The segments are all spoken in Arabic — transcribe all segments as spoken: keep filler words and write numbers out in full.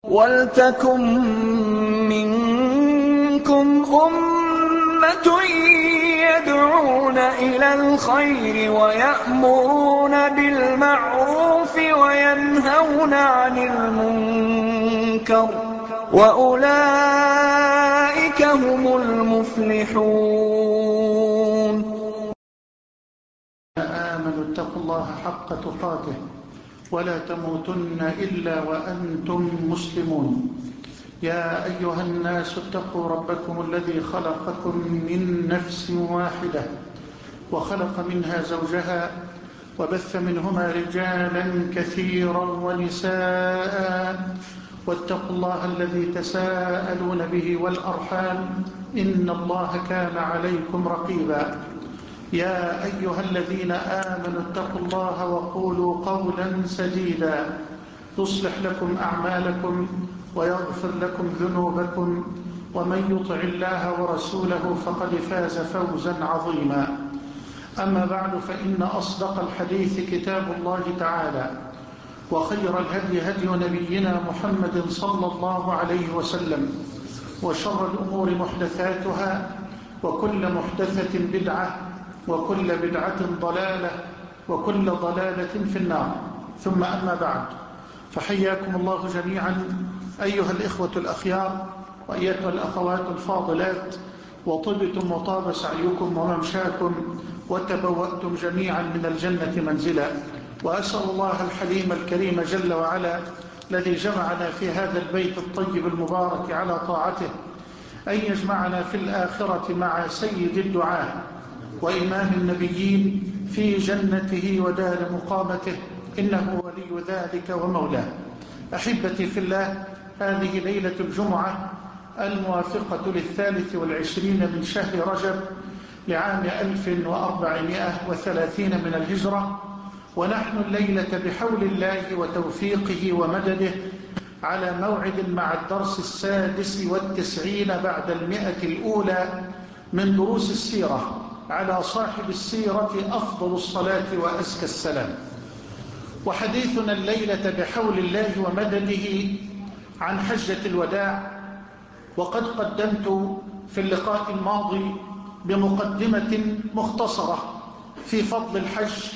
وَلْتَكُن مِّنكُمْ أُمَّةٌ يَدْعُونَ إِلَى الْخَيْرِ وَيَأْمُرُونَ بِالْمَعْرُوفِ وَيَنْهَوْنَ عَنِ الْمُنكَرِ ۚ وَأُولَٰئِكَ هُمُ الْمُفْلِحُونَ. آمنوا اتقوا الله حق تقاته ولا تموتن إلا وأنتم مسلمون. يا أيها الناس اتقوا ربكم الذي خلقكم من نفس واحدة وخلق منها زوجها وبث منهما رجالا كثيرا ونساء، واتقوا الله الذي تساءلون به والأرحام إن الله كان عليكم رقيبا. يا أيها الذين آمنوا اتقوا الله وقولوا قولا سديدا يصلح لكم أعمالكم ويغفر لكم ذنوبكم، ومن يطع الله ورسوله فقد فاز فوزا عظيما. أما بعد، فإن أصدق الحديث كتاب الله تعالى، وخير الهدي هدي نبينا محمد صلى الله عليه وسلم، وشر الأمور محدثاتها، وكل محدثة بدعة، وكل بدعة ضلالة، وكل ضلالة في النار. ثم أما بعد، فحياكم الله جميعا أيها الإخوة الأخيار وأيتها الأخوات الفاضلات، وطبتم وطاب سعيكم وممشاكم وتبوأتم جميعا من الجنة منزلا. وأسأل الله الحليم الكريم جل وعلا الذي جمعنا في هذا البيت الطيب المبارك على طاعته أن يجمعنا في الآخرة مع سيد الدعاة وإمام النبيين في جنته ودار مقامته، إنه ولي ذلك ومولاه. أحبتي في الله، هذه ليلة الجمعة الموافقة للثالث والعشرين من شهر رجب لعام ألف وأربعمائة وثلاثين من الهجرة، ونحن الليلة بحول الله وتوفيقه ومدده على موعد مع الدرس السادس والتسعين بعد المئة الأولى من دروس السيرة على صاحب السيرة أفضل الصلاة وأزكى السلام. وحديثنا الليلة بحول الله ومدده عن حجة الوداع، وقد قدمت في اللقاء الماضي بمقدمة مختصرة في فضل الحج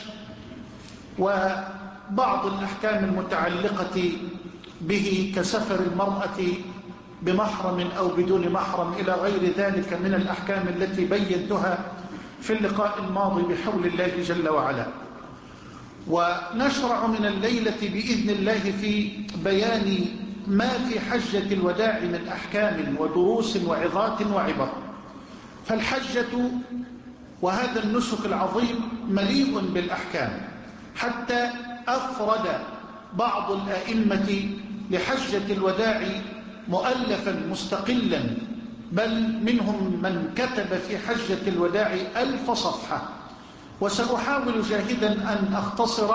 وبعض الأحكام المتعلقة به كسفر المرأة بمحرم أو بدون محرم إلى غير ذلك من الأحكام التي بينتها في اللقاء الماضي بحول الله جل وعلا. ونشرع من الليلة بإذن الله في بيان ما في حجة الوداع من أحكام ودروس وعظات وعبر. فالحجة وهذا النسك العظيم مليء بالأحكام، حتى أفرد بعض الآئمة لحجة الوداع مؤلفا مستقلا، بل منهم من كتب في حجة الوداع ألف صفحة. وسأحاول جاهدا أن أختصر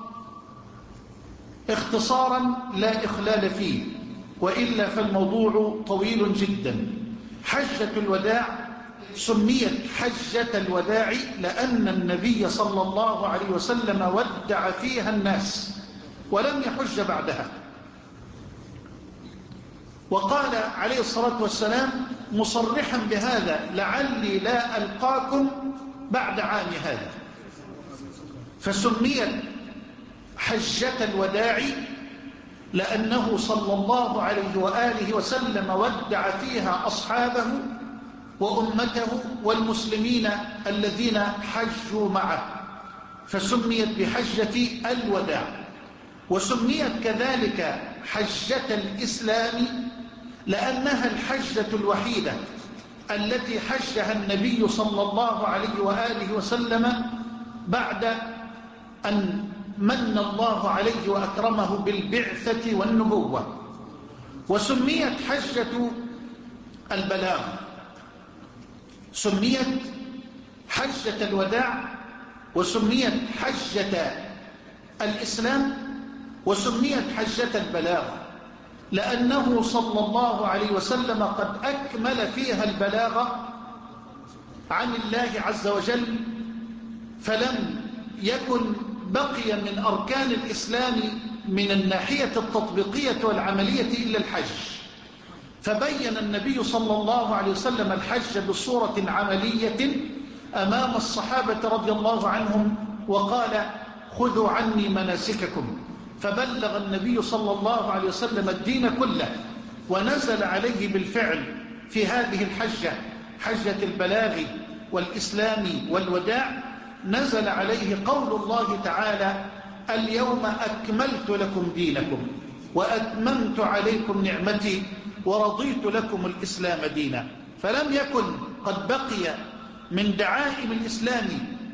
اختصارا لا إخلال فيه، وإلا فالموضوع طويل جدا. حجة الوداع سميت حجة الوداع لأن النبي صلى الله عليه وسلم ودع فيها الناس ولم يحج بعدها. وقال عليه الصلاة والسلام مصرحا بهذا: لعلي لا ألقاكم بعد عام هذا. فسميت حجة الوداع لأنه صلى الله عليه وآله وسلم ودع فيها أصحابه وأمته والمسلمين الذين حجوا معه، فسميت بحجة الوداع. وسميت كذلك حجة الإسلام لأنها الحجة الوحيدة التي حجها النبي صلى الله عليه وآله وسلم بعد أن من الله عليه وأكرمه بالبعثة والنبوة. وسميت حجة البلاغ، سميت حجة الوداع، وسميت حجة الإسلام، وسميت حجة البلاغ لأنه صلى الله عليه وسلم قد أكمل فيها البلاغ عن الله عز وجل، فلم يكن بقي من أركان الإسلام من الناحية التطبيقية والعملية إلا الحج، فبين النبي صلى الله عليه وسلم الحج بصورة عملية أمام الصحابة رضي الله عنهم وقال خذوا عني مناسككم، فبلغ النبي صلى الله عليه وسلم الدين كله، ونزل عليه بالفعل في هذه الحجة، حجة البلاغ والإسلام والوداع، نزل عليه قول الله تعالى اليوم أكملت لكم دينكم وأتممت عليكم نعمتي ورضيت لكم الإسلام دينا. فلم يكن قد بقي من دعائم الإسلام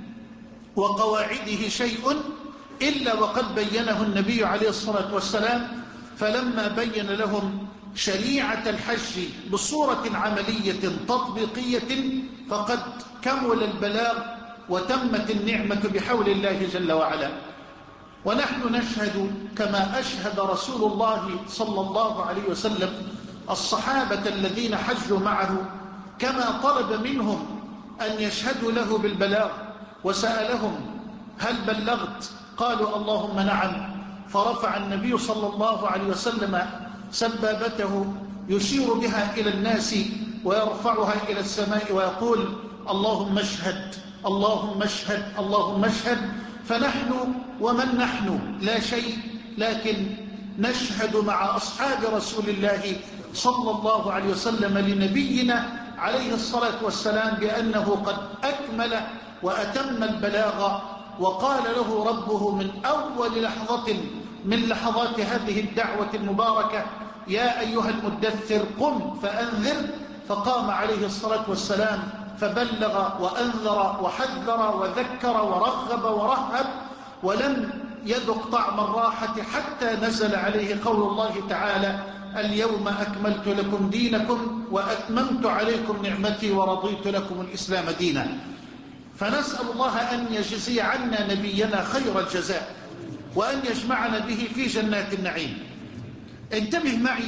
وقواعده شيء إلا وقد بينه النبي عليه الصلاة والسلام، فلما بين لهم شريعة الحج بصورة عملية تطبيقية فقد كمل البلاغ وتمت النعمة بحول الله جل وعلا. ونحن نشهد كما أشهد رسول الله صلى الله عليه وسلم الصحابة الذين حجوا معه، كما طلب منهم أن يشهدوا له بالبلاغ وسألهم هل بلغت؟ قالوا اللهم نعم، فرفع النبي صلى الله عليه وسلم سبابته يشير بها إلى الناس ويرفعها إلى السماء ويقول اللهم اشهد اللهم اشهد اللهم اشهد. فنحن ومن نحن لا شيء، لكن نشهد مع أصحاب رسول الله صلى الله عليه وسلم لنبينا عليه الصلاة والسلام بأنه قد أكمل وأتم البلاغ، وقال له ربه من أول لحظة من لحظات هذه الدعوة المباركة يا أيها المدثر قم فأنذر، فقام عليه الصلاة والسلام فبلغ وأنذر وحذر وذكر ورغب ورهب، ولم يذق طعم الراحة حتى نزل عليه قول الله تعالى اليوم أكملت لكم دينكم وأتممت عليكم نعمتي ورضيت لكم الإسلام دينا. فنسأل الله أن يجزي عنا نبينا خير الجزاء وأن يجمعنا به في جنات النعيم. انتبه معي،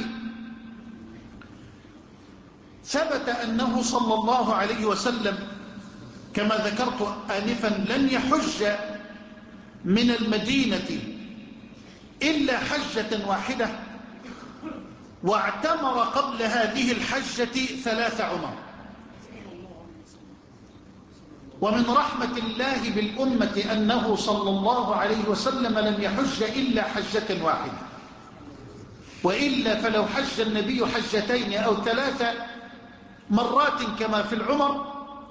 ثبت أنه صلى الله عليه وسلم كما ذكرت آنفا لن يحج من المدينة إلا حجة واحدة، واعتمر قبل هذه الحجة ثلاث عمر. ومن رحمة الله بالأمة أنه صلى الله عليه وسلم لم يحج إلا حجة واحدة، وإلا فلو حج النبي حجتين أو ثلاث مرات كما في العمر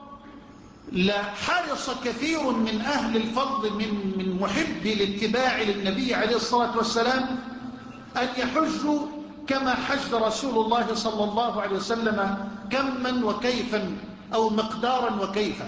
لحرص كثير من أهل الفضل من من محبي الاتباع للنبي عليه الصلاة والسلام أن يحجوا كما حج رسول الله صلى الله عليه وسلم كما وكيفا أو مقدارا وكيفا.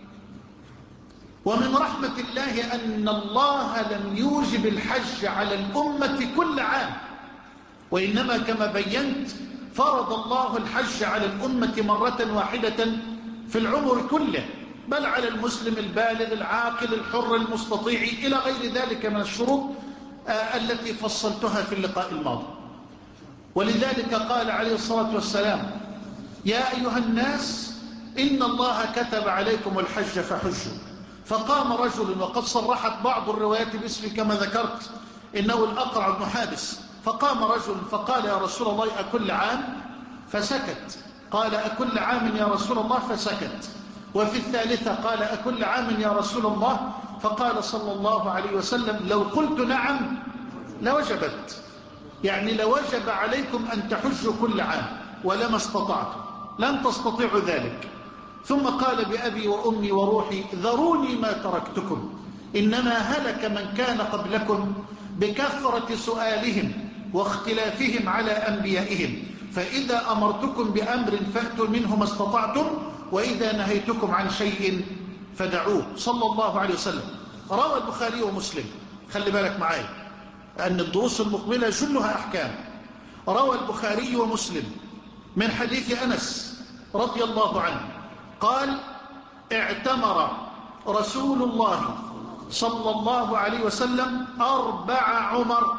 ومن رحمة الله أن الله لم يوجب الحج على الأمة كل عام، وإنما كما بينت فرض الله الحج على الأمة مرة واحدة في العمر كله، بل على المسلم البالغ العاقل الحر المستطيع إلى غير ذلك من الشروط التي فصلتها في اللقاء الماضي. ولذلك قال عليه الصلاة والسلام يا أيها الناس إن الله كتب عليكم الحج فحجوا. فقام رجل، وقد صرحت بعض الروايات باسمه كما ذكرت إنه الأقرع بن حابس، فقام رجل فقال يا رسول الله أكل عام؟ فسكت. قال أكل عام يا رسول الله؟ فسكت. وفي الثالثة قال أكل عام يا رسول الله؟ فقال صلى الله عليه وسلم لو قلت نعم لوجبت، يعني لوجب عليكم أن تحجوا كل عام ولما استطعتم، لن تستطيعوا ذلك. ثم قال بأبي وأمي وروحي ذروني ما تركتكم، إنما هلك من كان قبلكم بكثرة سؤالهم واختلافهم على أنبيائهم، فإذا أمرتكم بأمر فأتوا منه ما استطعتم، وإذا نهيتكم عن شيء فدعوه، صلى الله عليه وسلم. روى البخاري ومسلم، خلي بالك معايا أن الدروس المقبلة جلها أحكام. روى البخاري ومسلم من حديث أنس رضي الله عنه قال اعتمر رسول الله صلى الله عليه وسلم أربع عمر،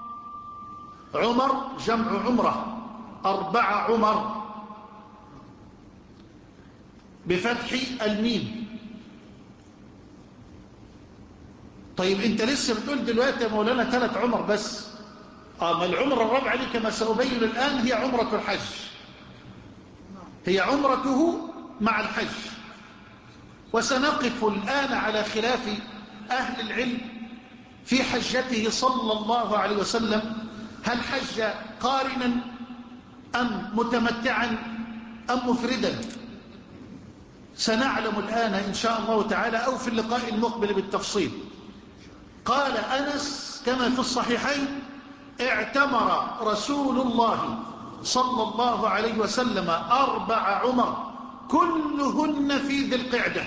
عمر جمع عمره، أربع عمر بفتح الميم. طيب انت لسه بتقول دلوقتي يا مولانا ثلاث عمر بس. اه ما العمرة الرابعة دي كما سأبين الآن هي عمرة الحج، هي عمرته مع الحج. وسنقف الآن على خلاف أهل العلم في حجته صلى الله عليه وسلم، هل حج قارنا أم متمتعا أم مفردا؟ سنعلم الآن إن شاء الله تعالى أو في اللقاء المقبل بالتفصيل. قال أنس كما في الصحيحين: اعتمر رسول الله صلى الله عليه وسلم أربع عمر كلهن في ذي القعدة،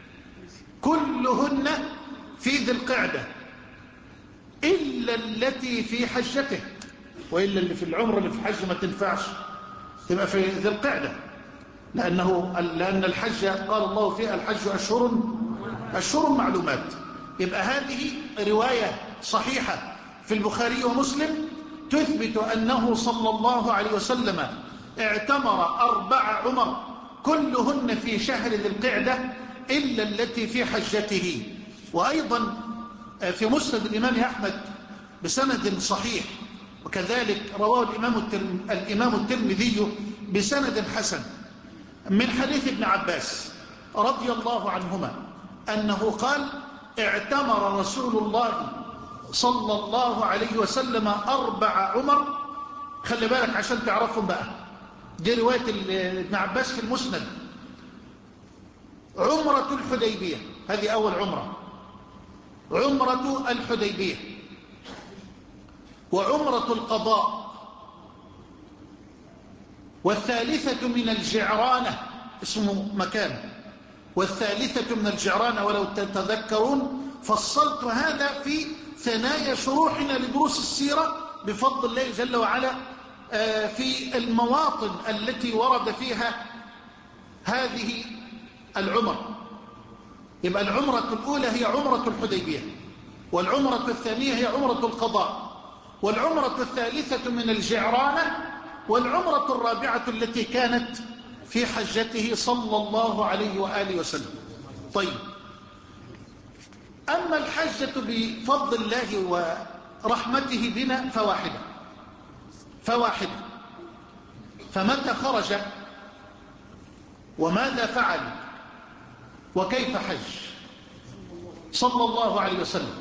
كلهن في ذي القعدة إلا التي في حجته، وإلا اللي في العمر اللي في الحج ما تنفعش تبقى في ذي القعدة، لأنه لأن الحج قال الله فيه الحج أشهر أشهر معلومات. يبقى هذه رواية صحيحة في البخاري ومسلم تثبت أنه صلى الله عليه وسلم اعتمر أربع عمر كلهن في شهر ذي القعدة إلا التي في حجته. وأيضا في مسند الإمام أحمد بسند صحيح، وكذلك رواه الإمام الترمذي بسند حسن من حديث ابن عباس رضي الله عنهما أنه قال: اعتمر رسول الله صلى الله عليه وسلم أربع عمر. خلي بالك عشان تعرفهم بقى، دي رواية ابن عباس في المسند. عمرة الحديبية هذه أول عمرة، عمرة الحديبية، وعمرة القضاء، والثالثة من الجعرانة اسمه مكان، والثالثة من الجعرانة. ولو تتذكرون فصلت هذا في ثنايا شروحنا لدروس السيرة بفضل الله جل وعلا في المواطن التي ورد فيها هذه العمر. يبقى العمرة الأولى هي عمرة الحديبية، والعمرة الثانية هي عمرة القضاء، والعمرة الثالثة من الجعرانة، والعمرة الرابعة التي كانت في حجته صلى الله عليه وآله وسلم. طيب، أما الحجة بفضل الله ورحمته بنا فواحدة فواحدة فمتى خرج وماذا فعل وكيف حج صلى الله عليه وسلم؟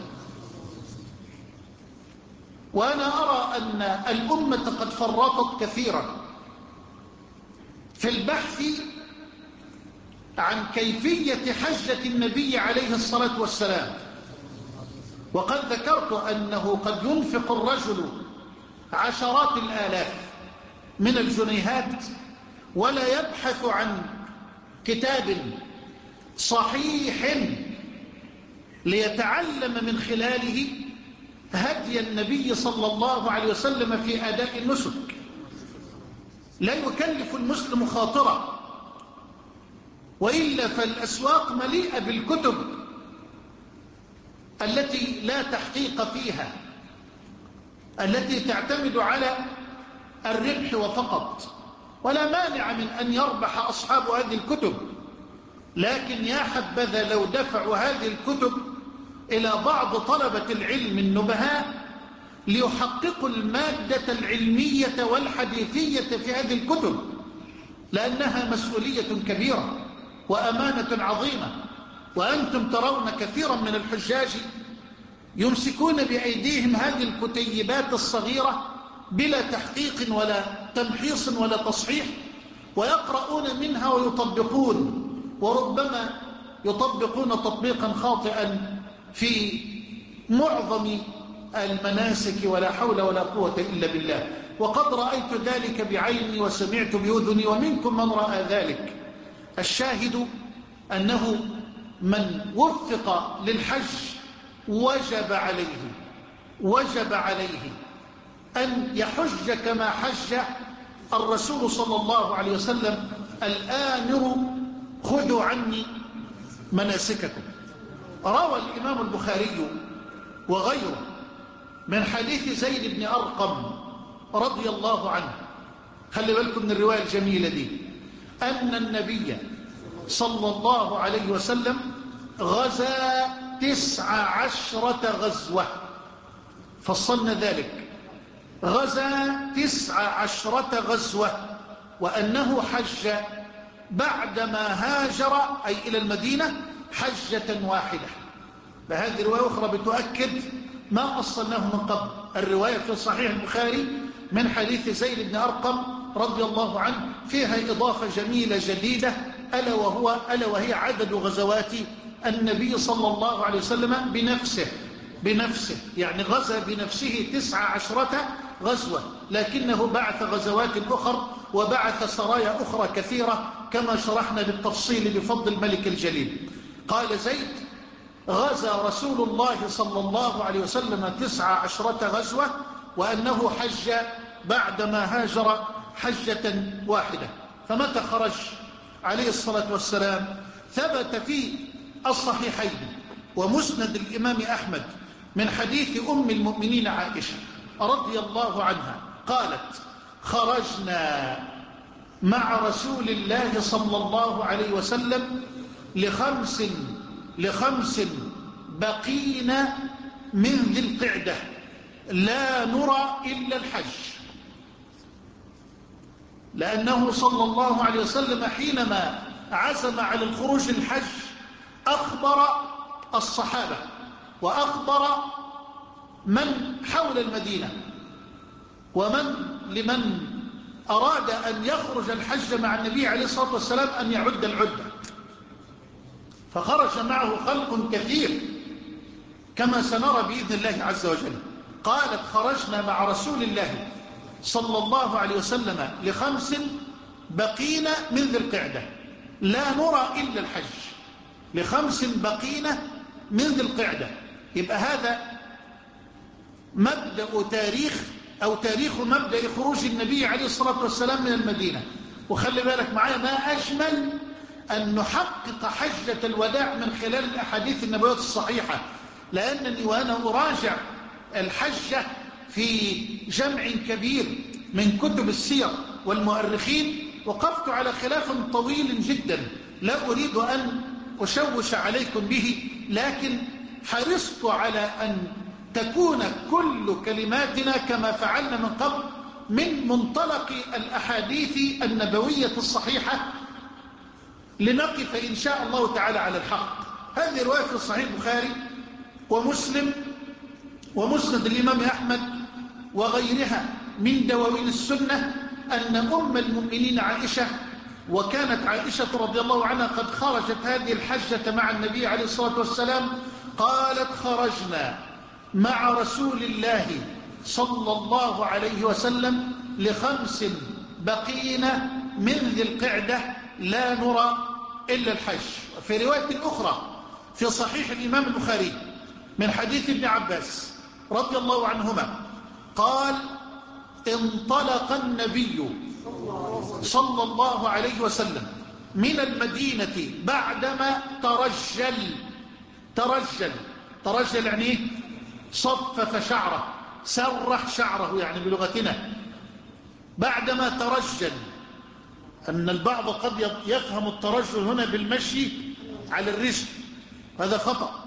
وأنا أرى أن الأمة قد فرطت كثيرا في البحث عن كيفية حجة النبي عليه الصلاة والسلام. وقد ذكرت أنه قد ينفق الرجل عشرات الآلاف من الجنيهات ولا يبحث عن كتاب صحيح ليتعلم من خلاله هدي النبي صلى الله عليه وسلم في أداء النسك. لا يكلف المسلم خاطرة، وإلا فالأسواق مليئة بالكتب التي لا تحقيق فيها، التي تعتمد على الربح وفقط. ولا مانع من أن يربح أصحاب هذه الكتب، لكن يا حبذا لو دفعوا هذه الكتب إلى بعض طلبة العلم النبهاء ليحققوا المادة العلمية والحديثية في هذه الكتب، لأنها مسؤولية كبيرة وأمانة عظيمة. وأنتم ترون كثيرا من الحجاج يمسكون بأيديهم هذه الكتيبات الصغيرة بلا تحقيق ولا تمحيص ولا تصحيح، ويقرؤون منها ويطبقون، وربما يطبقون تطبيقا خاطئا في معظم المناسك، ولا حول ولا قوة إلا بالله. وقد رأيت ذلك بعيني وسمعت بأذني، ومنكم من رأى ذلك. الشاهد أنه من وفق للحج وجب عليه وجب عليه أن يحج كما حج الرسول صلى الله عليه وسلم الآمر: خذوا عني مناسككم. روى الإمام البخاري وغيره من حديث زيد بن أرقم رضي الله عنه، خلي بالكم من الرواية الجميلة دي، أن النبي صلى الله عليه وسلم غزا تسع عشرة غزوة، فصلنا ذلك، غزا تسع عشرة غزوة، وأنه حج بعدما هاجر أي إلى المدينة حجة واحدة. فهذه رواية أخرى بتؤكد ما أصلناه من قبل. الرواية في صحيح البخاري من حديث زيد بن أرقم رضي الله عنه فيها إضافة جميلة جديدة، ألا وهو ألا وهي عدد غزوات النبي صلى الله عليه وسلم بنفسه بنفسه يعني غزا بنفسه تسع عشرة غزوة، لكنه بعث غزوات أخرى وبعث سرايا أخرى كثيرة كما شرحنا بالتفصيل بفضل الملك الجليل. قال زيد: غزا رسول الله صلى الله عليه وسلم تسع عشرة غزوة، وأنه حج بعدما هاجر حجة واحدة. فمتى خرج عليه الصلاة والسلام؟ ثبت في الصحيحين ومسند الإمام أحمد من حديث أم المؤمنين عائشة رضي الله عنها قالت: خرجنا مع رسول الله صلى الله عليه وسلم لخمس لخمس بقينا من ذي القعدة لا نرى إلا الحج. لأنه صلى الله عليه وسلم حينما عزم على الخروج للحج أخبر الصحابة وأخبر من حول المدينة ومن لمن أراد أن يخرج الحج مع النبي عليه الصلاة والسلام أن يعد العدة، فخرج معه خلق كثير كما سنرى بإذن الله عز وجل. قالت: خرجنا مع رسول الله صلى الله عليه وسلم لخمس بقينا من ذي القعدة لا نرى إلا الحج. لخمس بقينا من ذي القعدة، يبقى هذا مبدأ تاريخ أو تاريخ مبدأ خروج النبي عليه الصلاة والسلام من المدينة. وخلي بالك معايا، ما أجمل أن نحقق حجة الوداع من خلال الأحاديث النبوية الصحيحة، لأنني وأنا أراجع الحجة في جمع كبير من كتب السير والمؤرخين وقفت على خلاف طويل جدا لا أريد أن أشوش عليكم به، لكن حرصت على أن تكون كل كلماتنا كما فعلنا من قبل من منطلق الأحاديث النبوية الصحيحة لنقف إن شاء الله تعالى على الحق. هذه رواية في صحيح البخاري ومسلم ومسند الإمام أحمد وغيرها من دواوين السنة أن أم المؤمنين عائشة، وكانت عائشة رضي الله عنها قد خرجت هذه الحجة مع النبي عليه الصلاة والسلام، قالت: خرجنا مع رسول الله صلى الله عليه وسلم لخمس بقينا من ذي القعدة لا نرى إلا الحج. في رواية أخرى في صحيح الإمام البخاري من حديث ابن عباس رضي الله عنهما قال: انطلق النبي صلى الله عليه وسلم من المدينة بعدما ترجل ترجل ترجل يعني ايه؟ صفف شعره، سرح شعره يعني بلغتنا. بعدما ترجل، أن البعض قد يفهم الترجل هنا بالمشي على الرجل، هذا خطأ.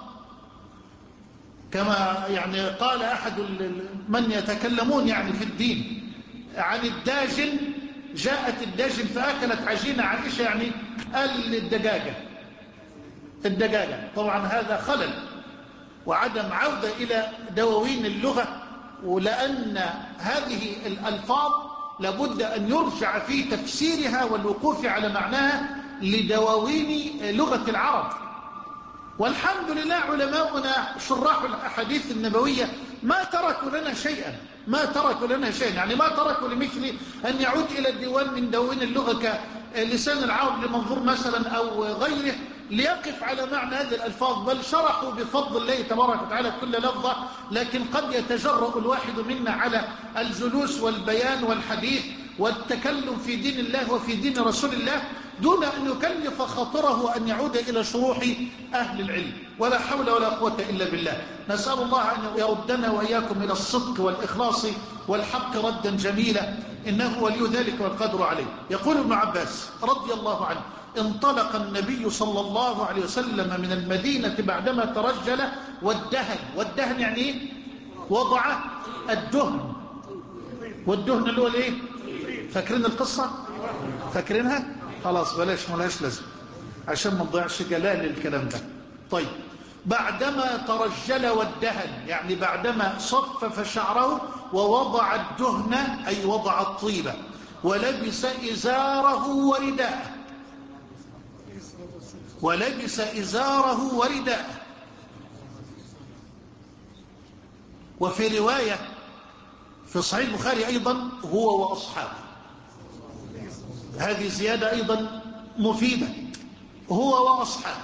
كما يعني قال أحد من يتكلمون يعني في الدين عن الداجن، جاءت الداجن فأكلت عجينة عائشة، يعني قال الدجاجة الدجاجة. طبعا هذا خلل وعدم عودة إلى دواوين اللغة، ولأن هذه الألفاظ لابد أن يرجع في تفسيرها والوقوف على معناها لدواوين لغة العرب. والحمد لله علماؤنا شراح الأحاديث النبوية ما تركوا لنا شيئا ما تركوا لنا شيئا يعني ما تركوا لمثل أن يعود إلى الديوان من دواوين اللغة كلسان العرب لمنظور مثلا أو غيره ليقف على معنى هذه الألفاظ، بل شرحوا بفضل الله تبارك وتعالى كل لفظة. لكن قد يتجرأ الواحد منا على الجلوس والبيان والحديث والتكلم في دين الله وفي دين رسول الله دون أن يكلف خاطره أن يعود إلى شروح أهل العلم، ولا حول ولا قوة إلا بالله. نسأل الله أن يردنا وإياكم إلى الصدق والإخلاص والحق ردا جميلا، إنه ولي ذلك والقدر عليه. يقول ابن عباس رضي الله عنه: انطلق النبي صلى الله عليه وسلم من المدينة بعدما ترجل والدهن. والدهن يعني ايه؟ وضع الدهن. والدهن اللي هو الايه؟ فاكرين القصة؟ فاكرينها؟ خلاص بلاش ملاش لازم عشان ما نضيعش جلال الكلام ده. طيب، بعدما ترجل والدهن يعني بعدما صفف شعره ووضع الدهن أي وضع الطيبة، ولبس إزاره ورداءه ولبس إزاره ورداءه وفي رواية في صحيح البخاري أيضا هو وأصحابه. هذه زيادة أيضا مفيدة، هو وأصحابه.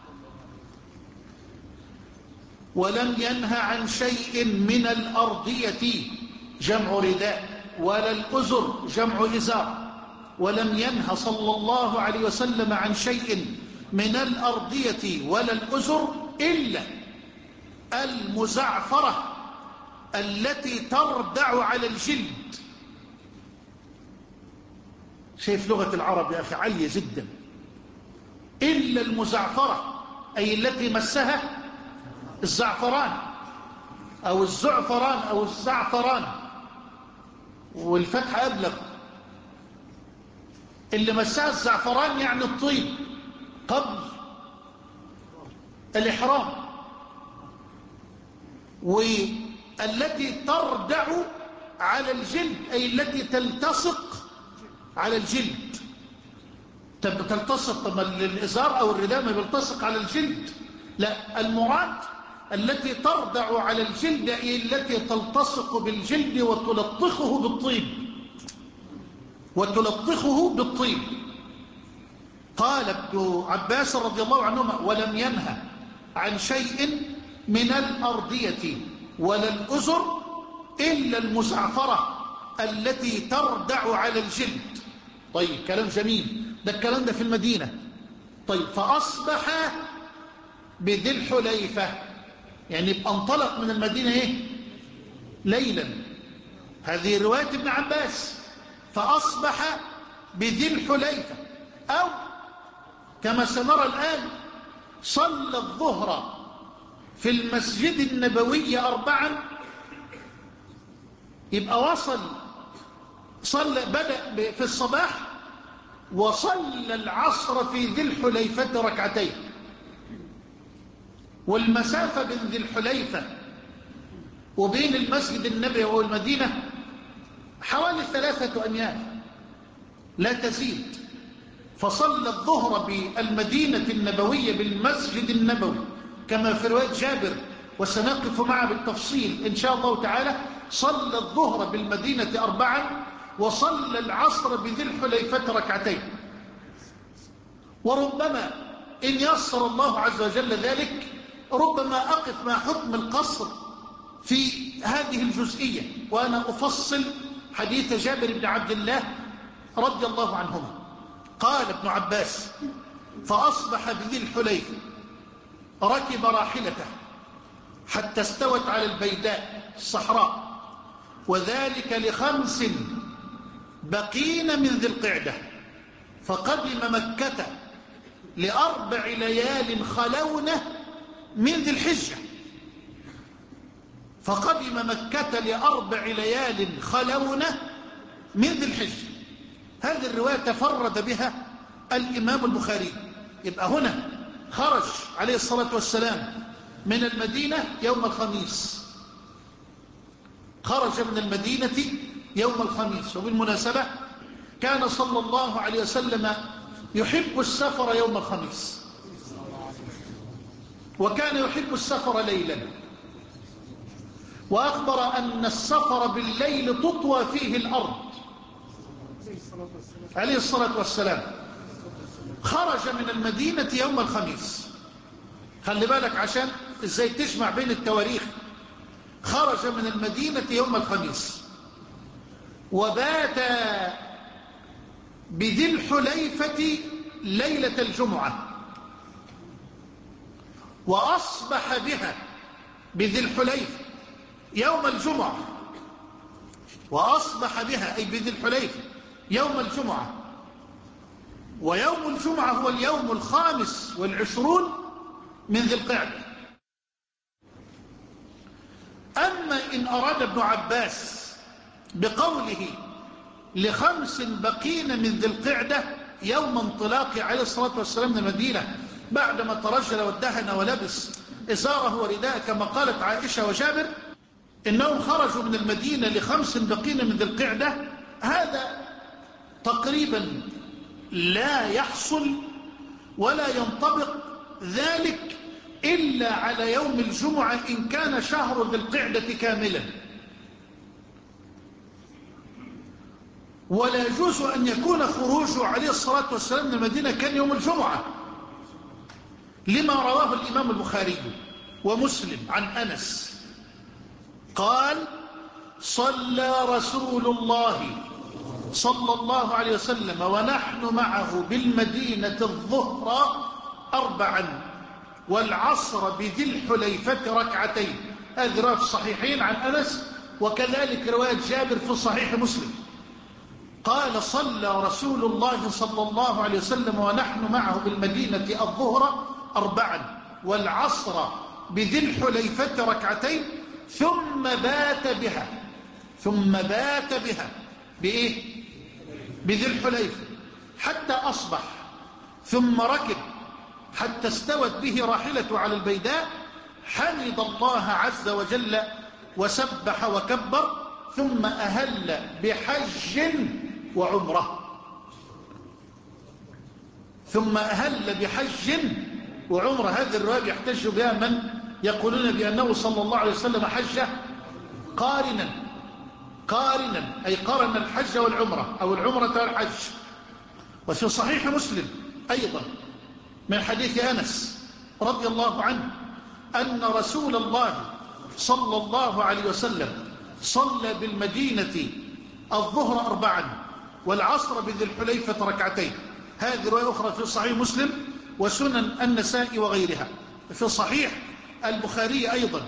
ولم ينه عن شيء من الأرضية جمع رداء، ولا الأزر جمع إزار. ولم ينه صلى الله عليه وسلم عن شيء من الأرضية ولا الأزر إلا المزعفرة التي تردع على الجلد. شايف لغة العرب يا أخي عالية جدا. إلا المزعفرة أي التي مسها الزعفران أو الزعفران أو الزعفران، والفتح أبلغ. اللي مسها الزعفران يعني الطيب قبل الإحرام. والتي تردع على الجلد أي التي تلتصق على الجلد. تلتصق. طب الإزار أو الرداء ما بيلتصق على الجلد؟ لا، المراد التي تردع على الجلد أي التي تلتصق بالجلد وتلطخه بالطيب وتلطخه بالطيب. قال ابن عباس رضي الله عنهما: ولم ينهى عن شيء من الأرضية ولا الأزر إلا المزعفرة التي تردع على الجلد. طيب، كلام جميل. ده الكلام ده في المدينة. طيب، فأصبح بذي الحليفة يعني يبقى انطلق من المدينة ايه؟ ليلا. هذه رواية ابن عباس. فأصبح بذي الحليفة، أو كما سنرى الآن صلى الظهر في المسجد النبوي أربعا. يبقى وصل صلى بدأ في الصباح وصلى العصر في ذي الحليفة ركعتين. والمسافة بين ذي الحليفة وبين المسجد النبوي والمدينة حوالي ثلاثة أميال لا تزيد. فصلى الظهر بالمدينة النبوية بالمسجد النبوي كما في رواية جابر، وسنقف معه بالتفصيل إن شاء الله تعالى. صلى الظهر بالمدينة أربعا وصلى العصر بذي الحليفة ركعتين. وربما إن يسر الله عز وجل ذلك ربما أقف مع حكم القصر في هذه الجزئية وأنا أفصل حديث جابر بن عبد الله رضي الله عنهما. قال ابن عباس: فأصبح بذي الحليفة ركب راحلته حتى استوت على البيداء الصحراء، وذلك لخمس بقين من ذي القعدة. فقدم مكة لأربع ليال خلون من ذي الحجة. فقدم مكة لأربع ليال خلون من ذي الحجة. هذه الرواية تفرد بها الإمام البخاري. يبقى هنا خرج عليه الصلاة والسلام من المدينة يوم الخميس. خرج من المدينة يوم الخميس. وبالمناسبة كان صلى الله عليه وسلم يحب السفر يوم الخميس، وكان يحب السفر ليلا. وأخبر أن السفر بالليل تطوى فيه الأرض عليه الصلاة والسلام. خرج من المدينة يوم الخميس. خلي بالك عشان ازاي تجمع بين التواريخ. خرج من المدينة يوم الخميس وبات بذي الحليفة ليلة الجمعة، وأصبح بها بذي الحليفة يوم الجمعة. وأصبح بها أي بذي الحليفة يوم الجمعة. ويوم الجمعة هو اليوم الخامس والعشرون من ذي القعدة. أما إن أراد ابن عباس بقوله لخمس بقين من ذي القعدة يوم انطلاق عليه الصلاة والسلام من المدينة بعدما ترجل وادهن ولبس إزاره ورداءه كما قالت عائشة وجابر إنهم خرجوا من المدينة لخمس بقين من ذي القعدة، هذا تقريبا لا يحصل ولا ينطبق ذلك إلا على يوم الجمعة إن كان شهر ذي القعدة كاملا، ولا يجوز أن يكون خروجه عليه الصلاة والسلام من المدينة كان يوم الجمعة، لما رواه الإمام البخاري ومسلم عن أنس قال صلى رسول الله صلى الله عليه وسلم ونحن معه بالمدينة الظهر أربعا والعصر بذي الحليفة ركعتين. هذه رواية في الصحيحين عن أنس، وكذلك رواية جابر في صحيح مسلم قال صلى رسول الله صلى الله عليه وسلم ونحن معه بالمدينة الظهر أربعا والعصر بذي الحليفة ركعتين ثم بات بها ثم بات بها بإيه؟ بذي الحليفة حتى أصبح، ثم ركب حتى استوت به راحلته على البيداء، حمد الله عز وجل وسبح وكبر، ثم أهل بحج وعمرة ثم أهل بحج وعمرة. هذه الرواية يحتج بها من يقولون بأنه صلى الله عليه وسلم حج قارنا قارنا أي قارن الحج والعمرة أو العمرة والحج. وفي صحيح مسلم أيضا من حديث أنس رضي الله عنه أن رسول الله صلى الله عليه وسلم صلى بالمدينة الظهر أربعا والعصر بذي الحليفة ركعتين. هذه رواية أخرى في صحيح مسلم وسنن النسائي وغيرها. في صحيح البخاري أيضا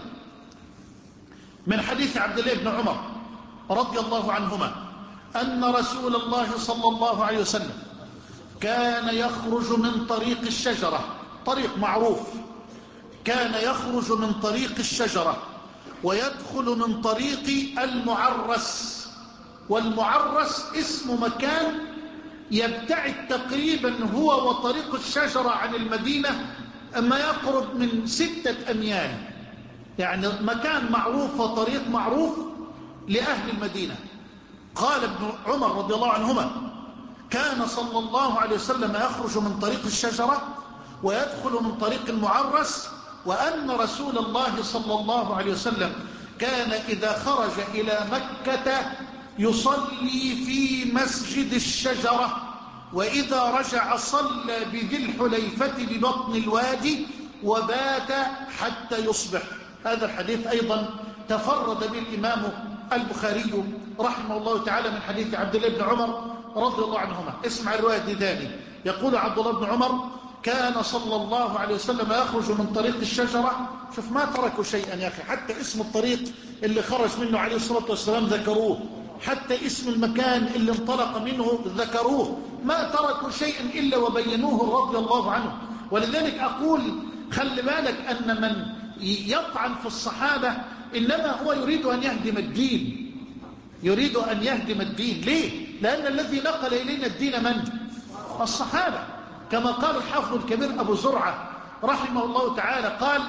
من حديث عبد الله بن عمر رضي الله عنهما أن رسول الله صلى الله عليه وسلم كان يخرج من طريق الشجرة، طريق معروف، كان يخرج من طريق الشجرة ويدخل من طريق المعرس. والمعرس اسم مكان يبتعد تقريبا هو وطريق الشجرة عن المدينة ما يقرب من ستة أميال، يعني مكان معروف وطريق معروف لأهل المدينة. قال ابن عمر رضي الله عنهما كان صلى الله عليه وسلم يخرج من طريق الشجرة ويدخل من طريق المعرس، وأن رسول الله صلى الله عليه وسلم كان إذا خرج إلى مكة يصلي في مسجد الشجرة، وإذا رجع صلى بذي الحليفة ببطن الوادي وبات حتى يصبح. هذا الحديث أيضا تفرد به الإمام البخاري رحمه الله تعالى من حديث عبد الله بن عمر رضي الله عنهما. اسمع الرواية دي ثاني. يقول عبد الله بن عمر كان صلى الله عليه وسلم يخرج من طريق الشجرة. شوف ما تركوا شيئا يا أخي، حتى اسم الطريق اللي خرج منه عليه الصلاة والسلام ذكروه، حتى اسم المكان اللي انطلق منه ذكروه، ما تركوا شيئا إلا وبينوه رضي الله عنه. ولذلك أقول خلي بالك أن من يطعن في الصحابة إنما هو يريد أن يهدم الدين، يريد أن يهدم الدين. ليه؟ لأن الذي نقل إلينا الدين من؟ الصحابة. كما قال الحافظ الكبير أبو زرعة رحمه الله تعالى قال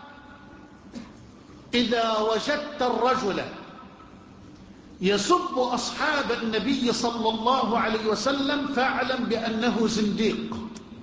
إذا وجدت الرجل يسب أصحاب النبي صلى الله عليه وسلم فاعلم بأنه زنديق،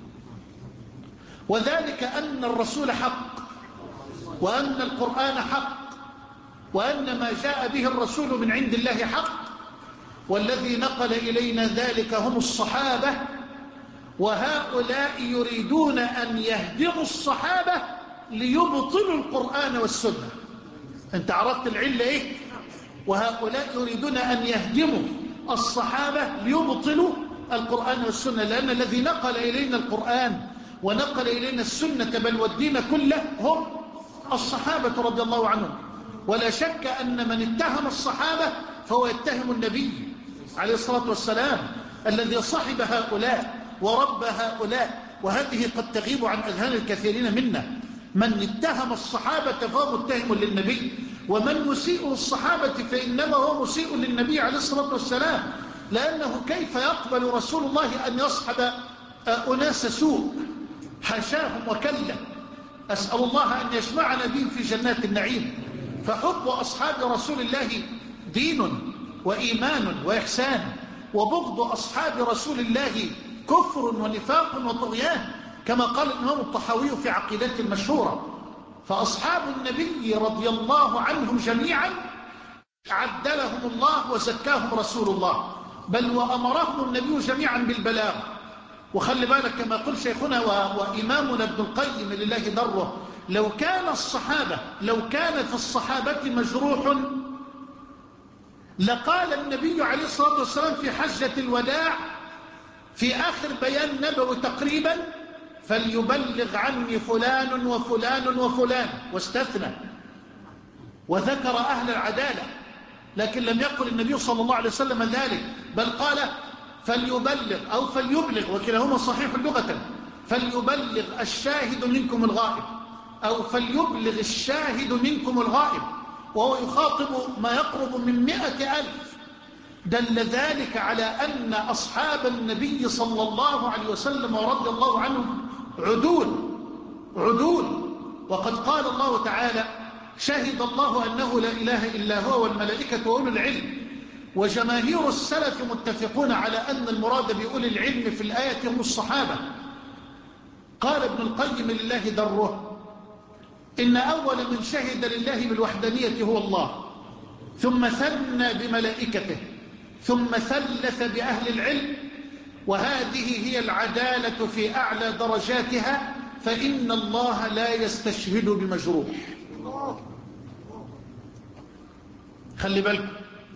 وذلك أن الرسول حق، وأن القرآن حق، وأن ما جاء به الرسول من عند الله حق، والذي نقل إلينا ذلك هم الصحابة، وهؤلاء يريدون أن يهدموا الصحابة ليبطلوا القرآن والسنة. أنت عرفت العلة إيه؟ وهؤلاء يريدون أن يهدموا الصحابة ليبطلوا القرآن والسنة، لأن الذي نقل إلينا القرآن ونقل إلينا السنة بل والدين كله هم الصحابة رضي الله عنهم. ولا شك أن من اتهم الصحابة فهو يتهم النبي عليه الصلاة والسلام الذي صحب هؤلاء ورب هؤلاء، وهذه قد تغيب عن أذهان الكثيرين منا. من اتهم الصحابة فهو متهم للنبي، ومن مسيء الصحابة فإنما هو مسيء للنبي عليه الصلاة والسلام، لأنه كيف يقبل رسول الله أن يصحب أناس سوء؟ حاشاهم وكلا. أسأل الله أن يجمعنا بهم في جنات النعيم. فحب أصحاب رسول الله دين وإيمان وإحسان، وبغض أصحاب رسول الله كفر ونفاق وطغيان، كما قال الإمام الطحاوي في عقيدته المشهورة. فأصحاب النبي رضي الله عنهم جميعا عدلهم الله وزكاهم رسول الله، بل وأمرهم النبي جميعا بالبلاغ. وخلي بالك كما قل شيخنا وإمامنا ابن القيم لله دره، لو كان الصحابة لو كان في الصحابة مجروح لقال النبي عليه الصلاة والسلام في حجة الوداع في آخر بيان نبوي تقريبا: فليبلغ عني فلان وفلان وفلان، واستثنى وذكر أهل العدالة. لكن لم يقل النبي صلى الله عليه وسلم ذلك، بل قال فليبلغ أو فليبلغ، وكلاهما صحيح لغة. فليبلغ الشاهد منكم الغائب، أو فليبلغ الشاهد منكم الغائب، وهو يخاطب ما يقرب من مئة ألف. دل ذلك على أن أصحاب النبي صلى الله عليه وسلم ورضي الله عنهم عدول عدول. وقد قال الله تعالى: شهد الله أنه لا إله إلا هو والملائكة وأولو العلم. وجماهير السلف متفقون على أن المراد بأولي العلم في الآية هم الصحابة. قال ابن القيم لله دره: إن أول من شهد لله بالوحدانية هو الله، ثم ثنى بملائكته، ثم ثلث بأهل العلم، وهذه هي العدالة في أعلى درجاتها، فإن الله لا يستشهد بمجروح. خلي بالكم،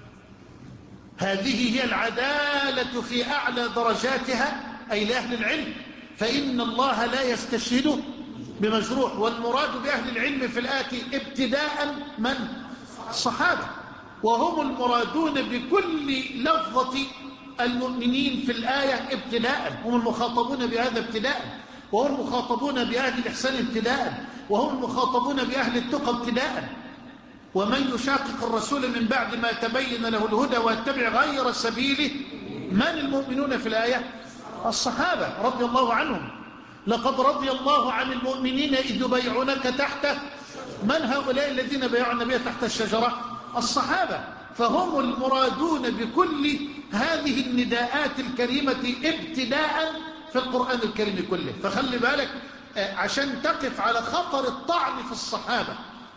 هذه هي العدالة في أعلى درجاتها، أي لأهل العلم، فإن الله لا يستشهد بمجروح. والمراد بأهل العلم في الآية ابتداء من؟ الصحابة، وهم المرادون بكل لفظة المؤمنين في الآية ابتداء، هم المخاطبون بهذا ابتداء، وهم المخاطبون بأهل الإحسان ابتداء، وهم المخاطبون بأهل التقى ابتداء. ومن يشاقق الرسول من بعد ما تبين له الهدى ويتبع غير سبيله، من المؤمنون في الآية؟ الصحابة رضي الله عنهم. لقد رضي الله عن المؤمنين إذ يبايعونك تحت من؟ هؤلاء الذين بايعوا النبي تحت الشجرة، الصحابة. فهم المرادون بكل هذه النداءات الكريمة ابتداء في القرآن الكريم كله. فخلي بالك عشان تقف على خطر الطعن في الصحابة.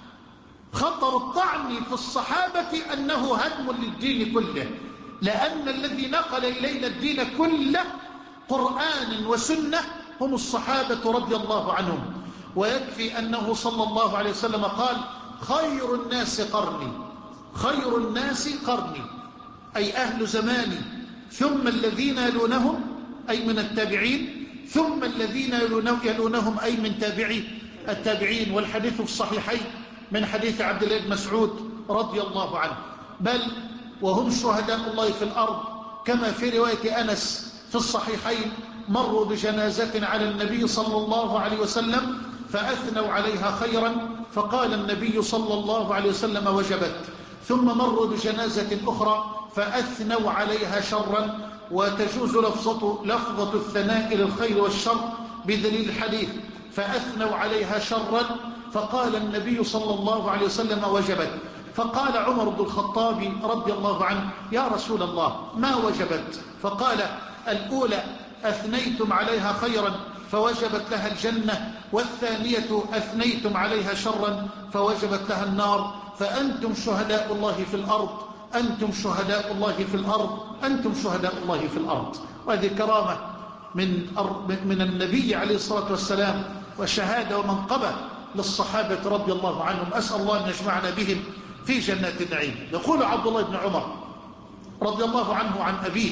خطر الطعن في الصحابة أنه هدم للدين كله، لأن الذي نقل إلينا الدين كله قرآن وسنة هم الصحابة رضي الله عنهم. ويكفي أنه صلى الله عليه وسلم قال: خير الناس قرني، خير الناس قرني، أي أهل زماني، ثم الذين يلونهم أي من التابعين، ثم الذين يلونهم أي من تابعي التابعين. والحديث في الصحيحين من حديث عبد الله بن مسعود رضي الله عنه: بل وهم شهداء الله في الأرض، كما في رواية أنس في الصحيحين: مروا بجنازة على النبي صلى الله عليه وسلم فأثنوا عليها خيرا، فقال النبي صلى الله عليه وسلم: وجبت. ثم مروا بجنازة أخرى فأثنوا عليها شرا، وتجوز لفظة, لفظة الثناء للخير والشر بدليل الحديث: فأثنوا عليها شرا، فقال النبي صلى الله عليه وسلم: وجبت. فقال عمر بن الخطاب رضي الله عنه: يا رسول الله، ما وجبت؟ فقال: الأولى أثنيتم عليها خيرا فوجبت لها الجنة، والثانية أثنيتم عليها شرا فوجبت لها النار، فأنتم شهداء الله في الأرض، أنتم شهداء الله في الأرض، أنتم شهداء الله في الأرض. وهذه كرامة من, من النبي عليه الصلاة والسلام، وشهادة ومنقبة للصحابة رضي الله عنهم. أسأل الله أن يجمعنا بهم في جنات النعيم. يقول عبد الله بن عمر رضي الله عنه عن أبيه: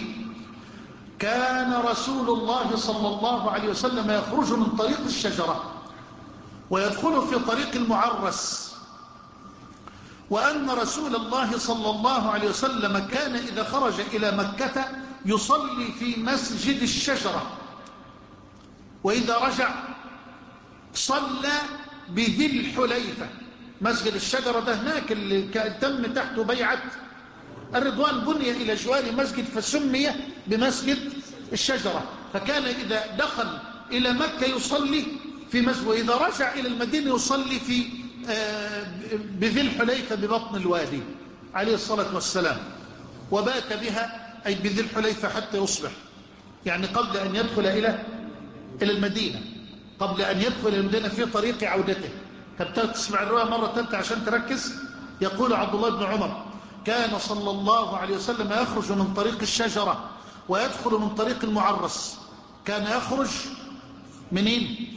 كان رسول الله صلى الله عليه وسلم يخرج من طريق الشجرة ويدخل في طريق المعرس، وأن رسول الله صلى الله عليه وسلم كان إذا خرج إلى مكة يصلي في مسجد الشجرة، وإذا رجع صلى بذي الحليفة، مسجد الشجرة ده هناك اللي تم تحته بيعة الرضوان، بني إلى جوار مسجد فسمي بمسجد الشجرة. فكان إذا دخل إلى مكة يصلي في مسجد، وإذا رجع إلى المدينة يصلي في بذي الحليفة ببطن الوادي عليه الصلاة والسلام، وبات بها أي بذي الحليفة حتى يصبح، يعني قبل أن يدخل إلى إلى المدينة، قبل أن يدخل إلى المدينة في طريق عودته. تبتدأ تسمع الرواية مرة ثالثة عشان تركز. يقول عبد الله بن عمر: كان صلى الله عليه وسلم يخرج من طريق الشجرة ويدخل من طريق المعرس. كان يخرج منين؟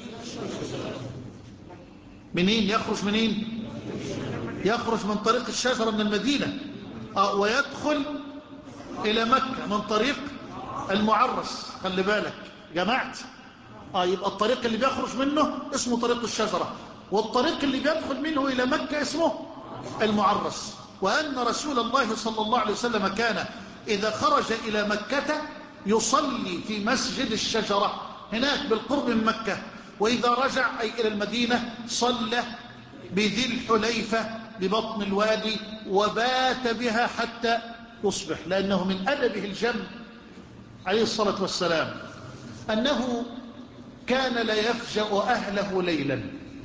منين يخرج منين؟ يخرج من طريق الشجرة من المدينة ويدخل إلى مكة من طريق المعرس. خلي بالك جماعت، آه يبقى الطريق اللي بيخرج منه اسمه طريق الشجرة، والطريق اللي بيدخل منه إلى مكة اسمه المعرس. وأن رسول الله صلى الله عليه وسلم كان إذا خرج إلى مكة يصلي في مسجد الشجرة هناك بالقرب من مكة، وإذا رجع أي إلى المدينة صلى بذي الحليفة ببطن الوادي وبات بها حتى يصبح، لأنه من أدبه الجم عليه الصلاة والسلام أنه كان لا يفجأ أهله ليلا،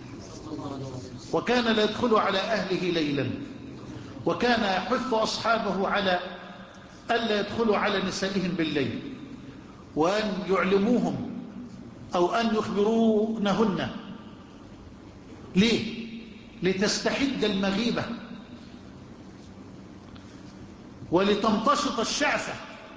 وكان لا يدخل على أهله ليلا، وكان يحث أصحابه على ألا يدخلوا على نسائهم بالليل، وأن يعلموهم أو أن يخبرونهن. ليه؟ لتستحد المغيبة ولتمتشط الشعثة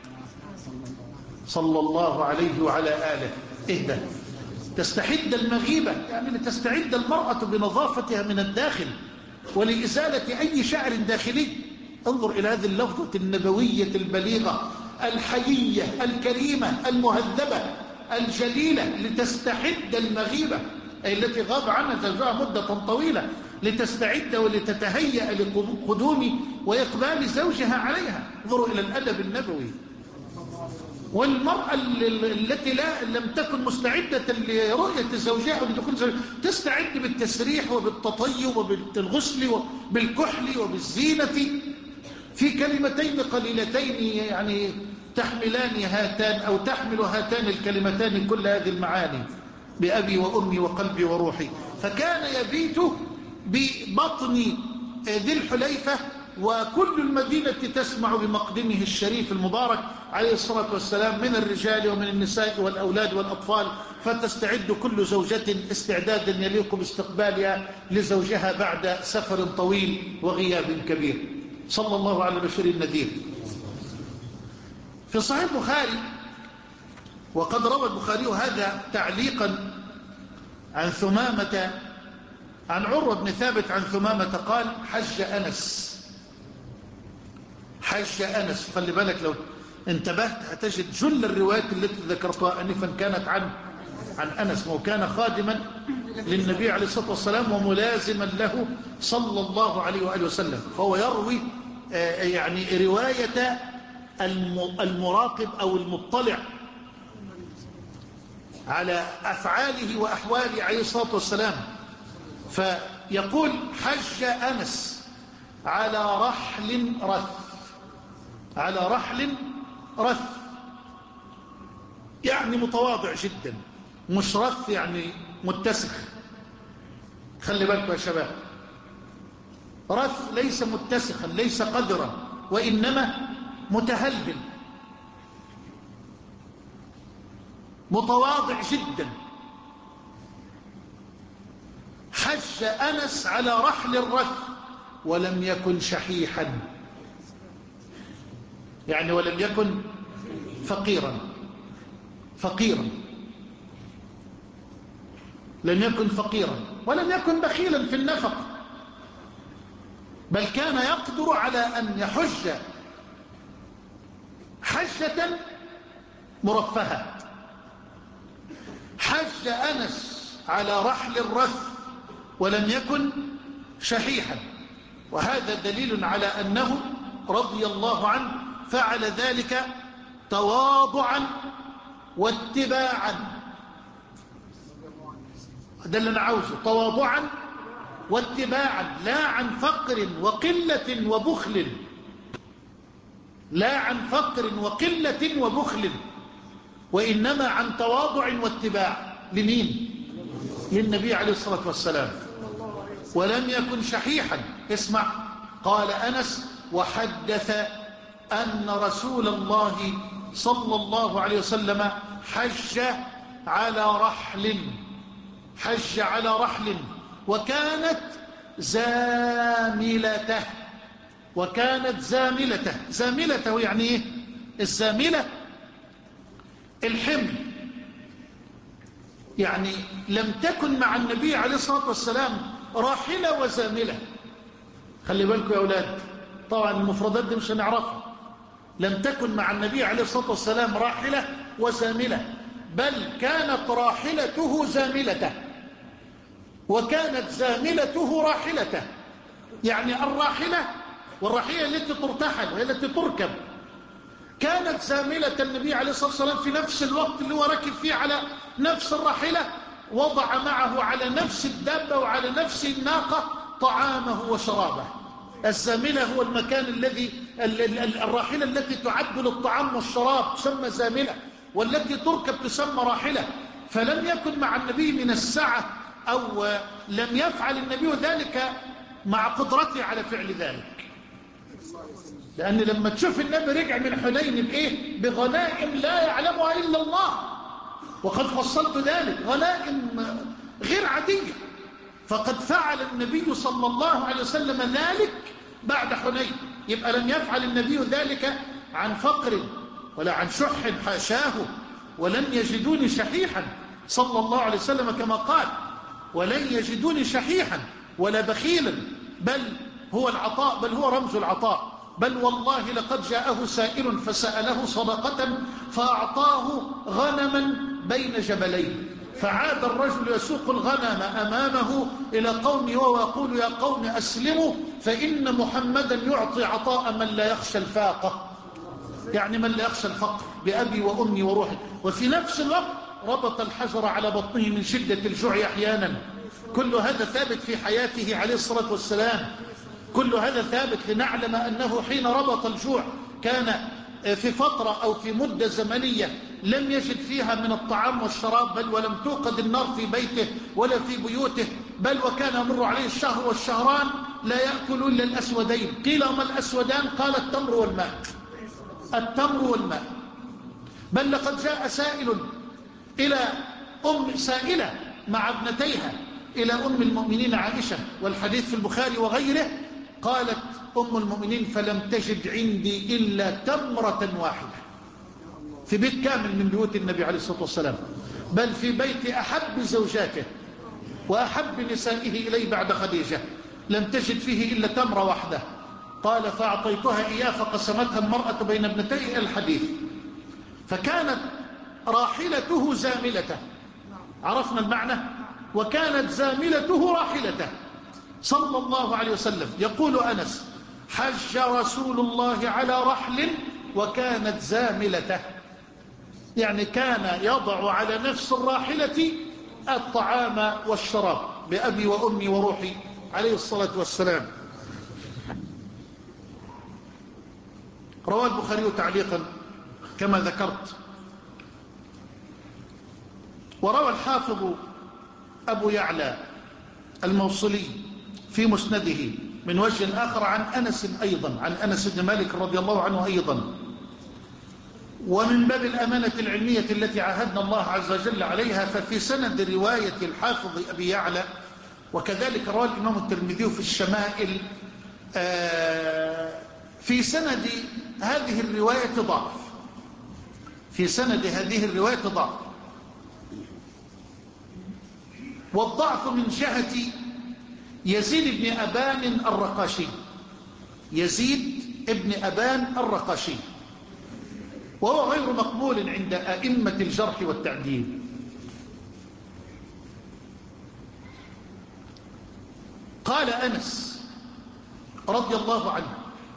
صلى الله عليه وعلى آله. إيه ده؟ تستحد المغيبة يعني لتستعد المرأة بنظافتها من الداخل ولإزالة أي شعر داخلي. انظر إلى هذه اللفظة النبوية البليغة الحيية الكريمة المهذبة الجليلة، لتستحد المغيبة أي التي غاب عنها زوجها مدة طويلة، لتستعد ولتتهيأ لقدوم وإقبال زوجها عليها. انظروا إلى الأدب النبوي. والمرأة التي لا لم تكن مستعدة لرؤية زوجها ولدخول زوجها تستعد بالتسريح وبالتطيب وبالغسل وبالكحل وبالزينة في كلمتين قليلتين يعني تحملان هاتان أو تحمل هاتان الكلمتان كل هذه المعاني بأبي وأمي وقلبي وروحي. فكان يبيت ببطن ذي الحليفة وكل المدينة تسمع بمقدمه الشريف المبارك عليه الصلاة والسلام من الرجال ومن النساء والأولاد والأطفال، فتستعد كل زوجة استعدادا يليق باستقبالها لزوجها بعد سفر طويل وغياب كبير. صلى الله على البشير النذير. في صحيح البخاري، وقد روى البخاري هذا تعليقا عن ثمامة عن عروة بن ثابت عن ثمامة قال: حج أنس. حج أنس. خلي بالك لو انتبهت هتجد جل الروايات التي ذكرتها أنفا كانت عن عن أنس، وكان خادما للنبي عليه الصلاة والسلام وملازما له صلى الله عليه وآله وسلم، فهو يروي يعني رواية المراقب أو المطلع على أفعاله وأحواله عليه الصلاة والسلام. فيقول: حج أنس على رحل رث. على رحل رث يعني متواضع جدا، مش رث يعني متسخ. خلي بالكم يا شباب، رث ليس متسخا ليس قدرا، وإنما متهلبل متواضع جدا. حج أنس على رحل الرث ولم يكن شحيحا، يعني ولم يكن فقيرا. فقيرا لم يكن فقيرا ولم يكن بخيلا في النفق، بل كان يقدر على أن يحج حجة مرفهة. حج أنس على رحل الرث ولم يكن شحيحا، وهذا دليل على أنه رضي الله عنه فعل ذلك تواضعا واتباعا ده اللي أنا عاوزه، تواضعا واتباعا، لا عن فقر وقلة وبخل، لا عن فقر وقلة وبخل، وإنما عن تواضع واتباع. لمين؟ للنبي عليه الصلاة والسلام. ولم يكن شحيحا. اسمع، قال أنس: وحدث أن رسول الله صلى الله عليه وسلم حج على رحل، حج على رحل وكانت زاملته، وكانت زاملته. زاملته يعني ايه؟ الزاملة الحمل، يعني لم تكن مع النبي عليه الصلاة والسلام راحلة وزاملة. خلي بالكم يا أولاد، طبعا المفردات دي مش هنعرفها. لم تكن مع النبي عليه الصلاة والسلام راحلة وزاملة، بل كانت راحلته زاملته، وكانت زاملته راحلته. يعني الراحلة، والراحلة التي ترتحل وهي التي تركب، كانت زاملة النبي عليه الصلاة والسلام في نفس الوقت اللي هو راكب فيه على نفس الراحلة، وضع معه على نفس الدابة وعلى نفس الناقة طعامه وشرابه. الزاملة هو المكان الذي الراحلة التي تعد للطعام والشراب تسمى زاملة، والتي تركب تسمى راحلة. فلم يكن مع النبي من السعة، أو لم يفعل النبي ذلك مع قدرته على فعل ذلك، لأن لما تشوف النبي رجع من حنين بإيه؟ بغنائم لا يعلمها إلا الله، وقد فصلت ذلك، غنائم غير عادية. فقد فعل النبي صلى الله عليه وسلم ذلك بعد حنين. يبقى لم يفعل النبي ذلك عن فقر ولا عن شح، حاشاه، ولن يجدوني شحيحا صلى الله عليه وسلم كما قال: ولن يجدوني شحيحا ولا بخيلا، بل هو العطاء، بل هو رمز العطاء. بل والله لقد جاءه سائل فسأله صدقة فأعطاه غنما بين جبلين، فعاد الرجل يسوق الغنم أمامه إلى قومه وهو يقول: يا قوم أسلموا فإن محمدا يعطي عطاء من لا يخشى الفاقة، يعني من لا يخشى الفقر، بأبي وأمي وروحي. وفي نفس الوقت ربط الحجر على بطنه من شدة الجوع أحيانا. كل هذا ثابت في حياته عليه الصلاة والسلام، كل هذا ثابت لنعلم أنه حين ربط الجوع كان في فترة أو في مدة زمنية لم يجد فيها من الطعام والشراب، بل ولم توقد النار في بيته ولا في بيوته، بل وكان يمر عليه الشهر والشهران لا يأكل إلا الأسودين. قيل ما الأسودان؟ قال: التمر والماء، التمر والماء. بل لقد جاء سائل إلى أم سائلة مع ابنتيها إلى أم المؤمنين عائشة، والحديث في البخاري وغيره، قالت أم المؤمنين: فلم تجد عندي إلا تمرة واحدة في بيت كامل من بيوت النبي عليه الصلاة والسلام، بل في بيت أحب زوجاته وأحب نسائه إليه بعد خديجة، لم تجد فيه إلا تمرة واحدة. قال: فأعطيتها إياه فقسمتها المرأة بين ابنتيه. الحديث. فكانت راحلته زاملته، عرفنا المعنى؟ وكانت زاملته راحلته صلى الله عليه وسلم. يقول أنس: حج رسول الله على رحل وكانت زاملته، يعني كان يضع على نفس الراحلة الطعام والشراب، بأبي وأمي وروحي عليه الصلاة والسلام. رواه البخاري تعليقا كما ذكرت. وروى الحافظ أبو يعلى الموصلي في مسنده من وجه آخر عن أنس أيضا، عن أنس بن مالك رضي الله عنه أيضا. ومن باب الأمانة العلمية التي عاهدنا الله عز وجل عليها، ففي سند رواية الحافظ أبي يعلى، وكذلك رواه الإمام الترمذي في الشمائل، في سند هذه الرواية ضعف، في سند هذه الرواية ضعف، والضعف من جهة يزيد بن أبان الرقاشي، يزيد ابن أبان الرقاشي، وهو غير مقبول عند أئمة الجرح والتعديل. قال أنس رضي الله عنه: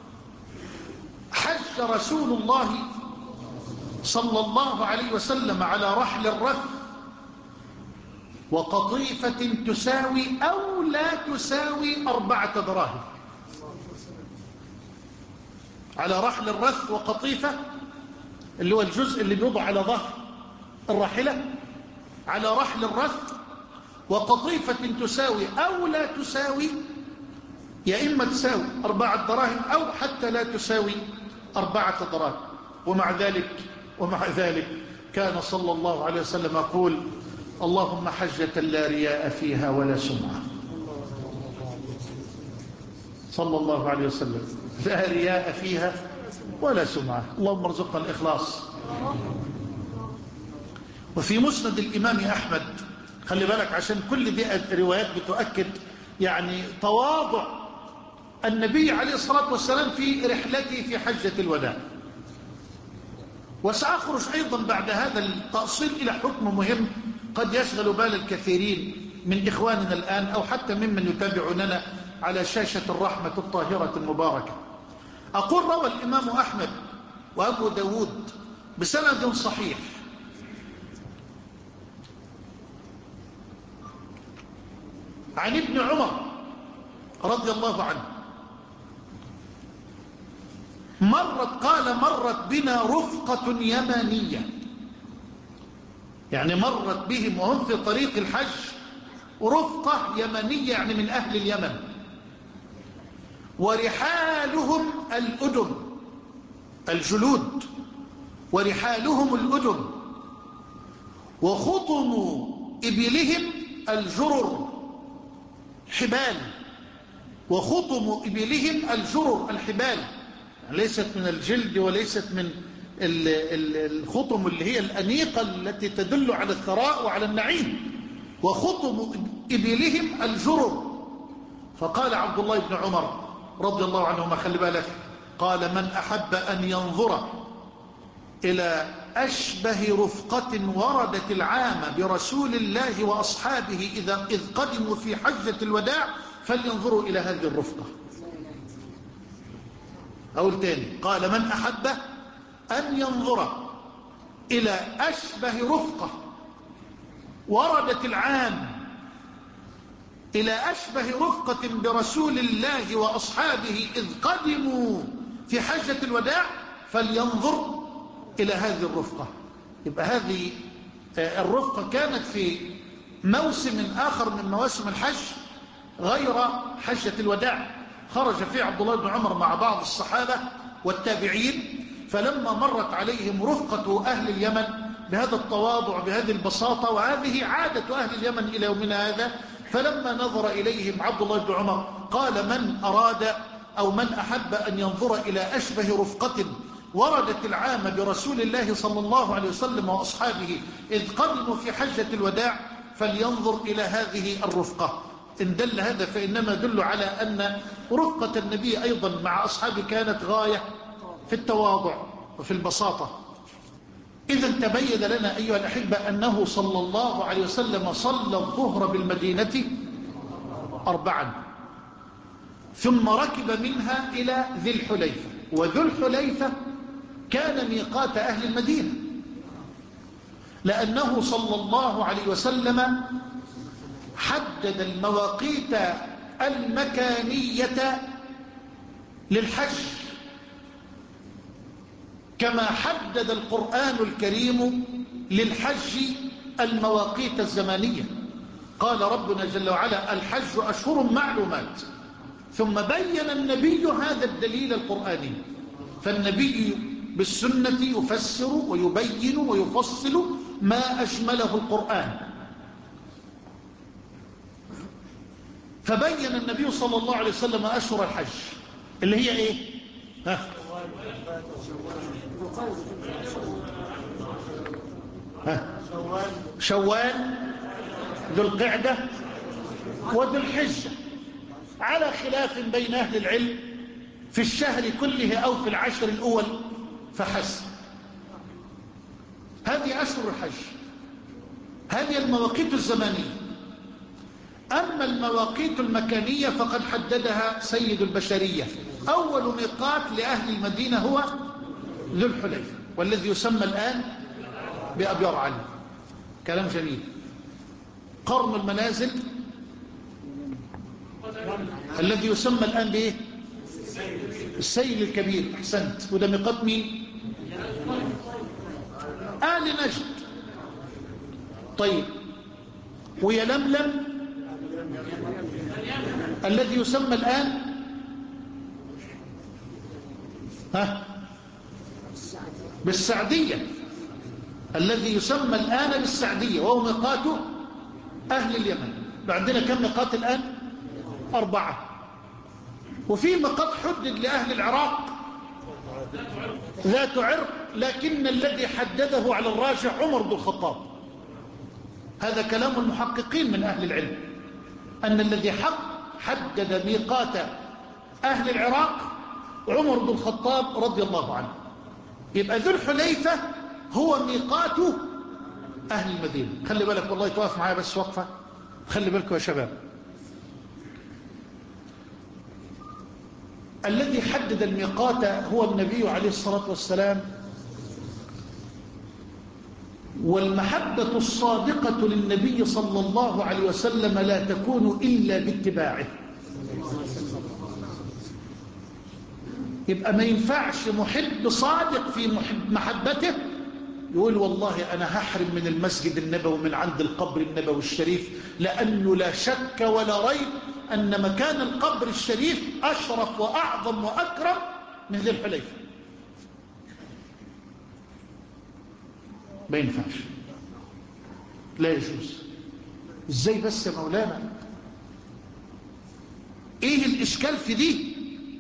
حج رسول الله صلى الله عليه وسلم على رحل الرث وقطيفة تساوي أو لا تساوي أربعة دراهم. على رحل الرث وقطيفة اللي هو الجزء اللي بيوضع على ظهر الراحلة، على رحل الرث، وقطيفة تساوي أو لا تساوي، يا إما تساوي أربعة دراهم أو حتى لا تساوي أربعة دراهم. ومع ذلك ومع ذلك كان صلى الله عليه وسلم يقول: اللهم حجة لا رياء فيها ولا سمعة. صلى الله عليه وسلم: لا رياء فيها ولا سمعة. اللهم ارزقنا الإخلاص. وفي مسند الإمام أحمد، خلي بالك عشان كل دي روايات بتؤكد يعني تواضع النبي عليه الصلاة والسلام في رحلته في حجة الوداع. وسأخرج أيضا بعد هذا التأصيل إلى حكم مهم قد يشغل بال الكثيرين من إخواننا الآن أو حتى ممن يتابعوننا على شاشة الرحمة الطاهرة المباركة. أقول: روى الإمام أحمد وأبو داود بسند صحيح عن ابن عمر رضي الله عنه مرت قال مرت بنا رفقة يمانية، يعني مرت بهم وهم في طريق الحج رفقة يمنية يعني من أهل اليمن، ورحالهم الأدم الجلود، ورحالهم الأدم، وخطم إبلهم الجرر حبال، وخطم إبلهم الجرر الحبال، يعني ليست من الجلد وليست من الخطم اللي هي الأنيقة التي تدل على الثراء وعلى النعيم، وخطم إبلهم الجرر. فقال عبد الله بن عمر رضي الله عنهما، خلي بالك، قال: من أحب أن ينظر إلى أشبه رفقة وردت العام برسول الله وأصحابه إذا إذ قدموا في حجة الوداع فلينظروا إلى هذه الرفقة. أقول تاني: قال: من أحب أن ينظر إلى أشبه رفقة وردت العام إلى أشبه رفقة برسول الله وأصحابه إذ قدموا في حجة الوداع فلينظر إلى هذه الرفقة. يبقى هذه الرفقة كانت في موسم آخر من مواسم الحج غير حجة الوداع، خرج فيه عبد الله بن عمر مع بعض الصحابة والتابعين، فلما مرت عليهم رفقة أهل اليمن بهذا التواضع بهذه البساطة، وهذه عادة أهل اليمن إلى يومنا هذا، فلما نظر إليهم عبد الله بن عمر قال: من أراد أو من أحب أن ينظر إلى أشبه رفقة وردت العام برسول الله صلى الله عليه وسلم وأصحابه إذ قدموا في حجة الوداع فلينظر إلى هذه الرفقة. إن دل هذا فإنما يدل على أن رفقة النبي أيضا مع أصحابه كانت غاية في التواضع وفي البساطة. إذا تبين لنا أيها الأحبة أنه صلى الله عليه وسلم صلى الظهر بالمدينة أربعا، ثم ركب منها إلى ذي الحليفة، وذو الحليفة كان ميقات أهل المدينة، لأنه صلى الله عليه وسلم حدد المواقيت المكانية للحج كما حدد القرآن الكريم للحج المواقيت الزمانية. قال ربنا جل وعلا: الحج أشهر معلومات، ثم بين النبي هذا الدليل القرآني، فالنبي بالسنة يفسر ويبين ويفصل ما أجمله القرآن. فبين النبي صلى الله عليه وسلم أشهر الحج اللي هي إيه؟ ها؟ ها؟ شوال، ذو القعدة، وذو الحجة، على خلاف بين أهل العلم في الشهر كله أو في العشر الأول فحسب. هذه أشهر الحج، هذه المواقيت الزمانية. أما المواقيت المكانية فقد حددها سيد البشرية. أول ميقات لأهل المدينة هو ذو الحليفة، والذي يسمى الآن بأبيار علي. كلام جميل. قرن المنازل الذي يسمى الآن بإيه؟ السيل الكبير. أحسنت. وده ميقات مين؟ آل نجد. طيب ويلملم الذي يسمى الآن ها بالسعدية، الذي يسمى الآن بالسعدية، وهو ميقات أهل اليمن. عندنا كم ميقات الآن؟ أربعة. وفي ميقات حدد لأهل العراق ذات عرق، لكن الذي حدده على الراجح عمر بن الخطاب. هذا كلام المحققين من أهل العلم، أن الذي حق حدد ميقات أهل العراق عمر بن الخطاب رضي الله عنه. يبقى ذو الحليفة هو ميقات أهل المدينة. خلي بالك والله، توقف معايا بس وقفة، خلي بالكم يا شباب. الذي حدد الميقات هو النبي عليه الصلاة والسلام، والمحبة الصادقة للنبي صلى الله عليه وسلم لا تكون إلا باتباعه. يبقى ما ينفعش محب صادق في محب محبته يقول والله أنا هحرم من المسجد النبوي من عند القبر النبوي الشريف، لأنه لا شك ولا ريب أن مكان القبر الشريف أشرف وأعظم وأكرم من ذي الحليفة. ما ينفعش، لا يجوز. ازاي بس يا مولانا؟ ايه الاشكال في دي؟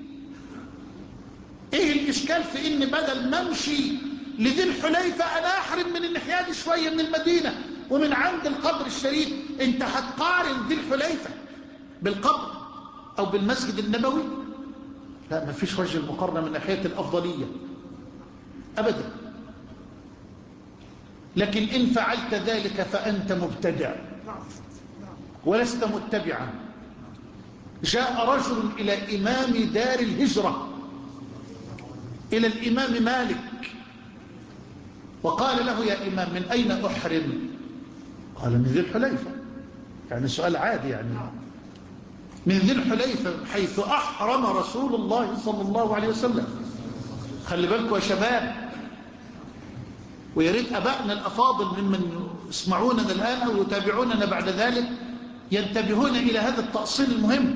ايه الاشكال في ان بدل ما امشي لذي الحليفة انا احرم من الناحية دي شوية من المدينة ومن عند القبر الشريف؟ انت هتقارن ذي الحليفة بالقبر او بالمسجد النبوي؟ لا، ما فيش وجه المقارنة من ناحية الافضلية ابدا. لكن إن فعلت ذلك فأنت مبتدع ولست متبعا. جاء رجل إلى إمام دار الهجرة، إلى الإمام مالك، وقال له يا إمام من أين أحرم؟ قال من ذي الحليفة. يعني سؤال عادي، يعني من ذي الحليفة حيث أحرم رسول الله صلى الله عليه وسلم. خلي بالكم يا شباب، ويريد أبائنا الأفاضل ممن يسمعوننا الآن أو يتابعوننا بعد ذلك ينتبهون إلى هذا التأصيل المهم.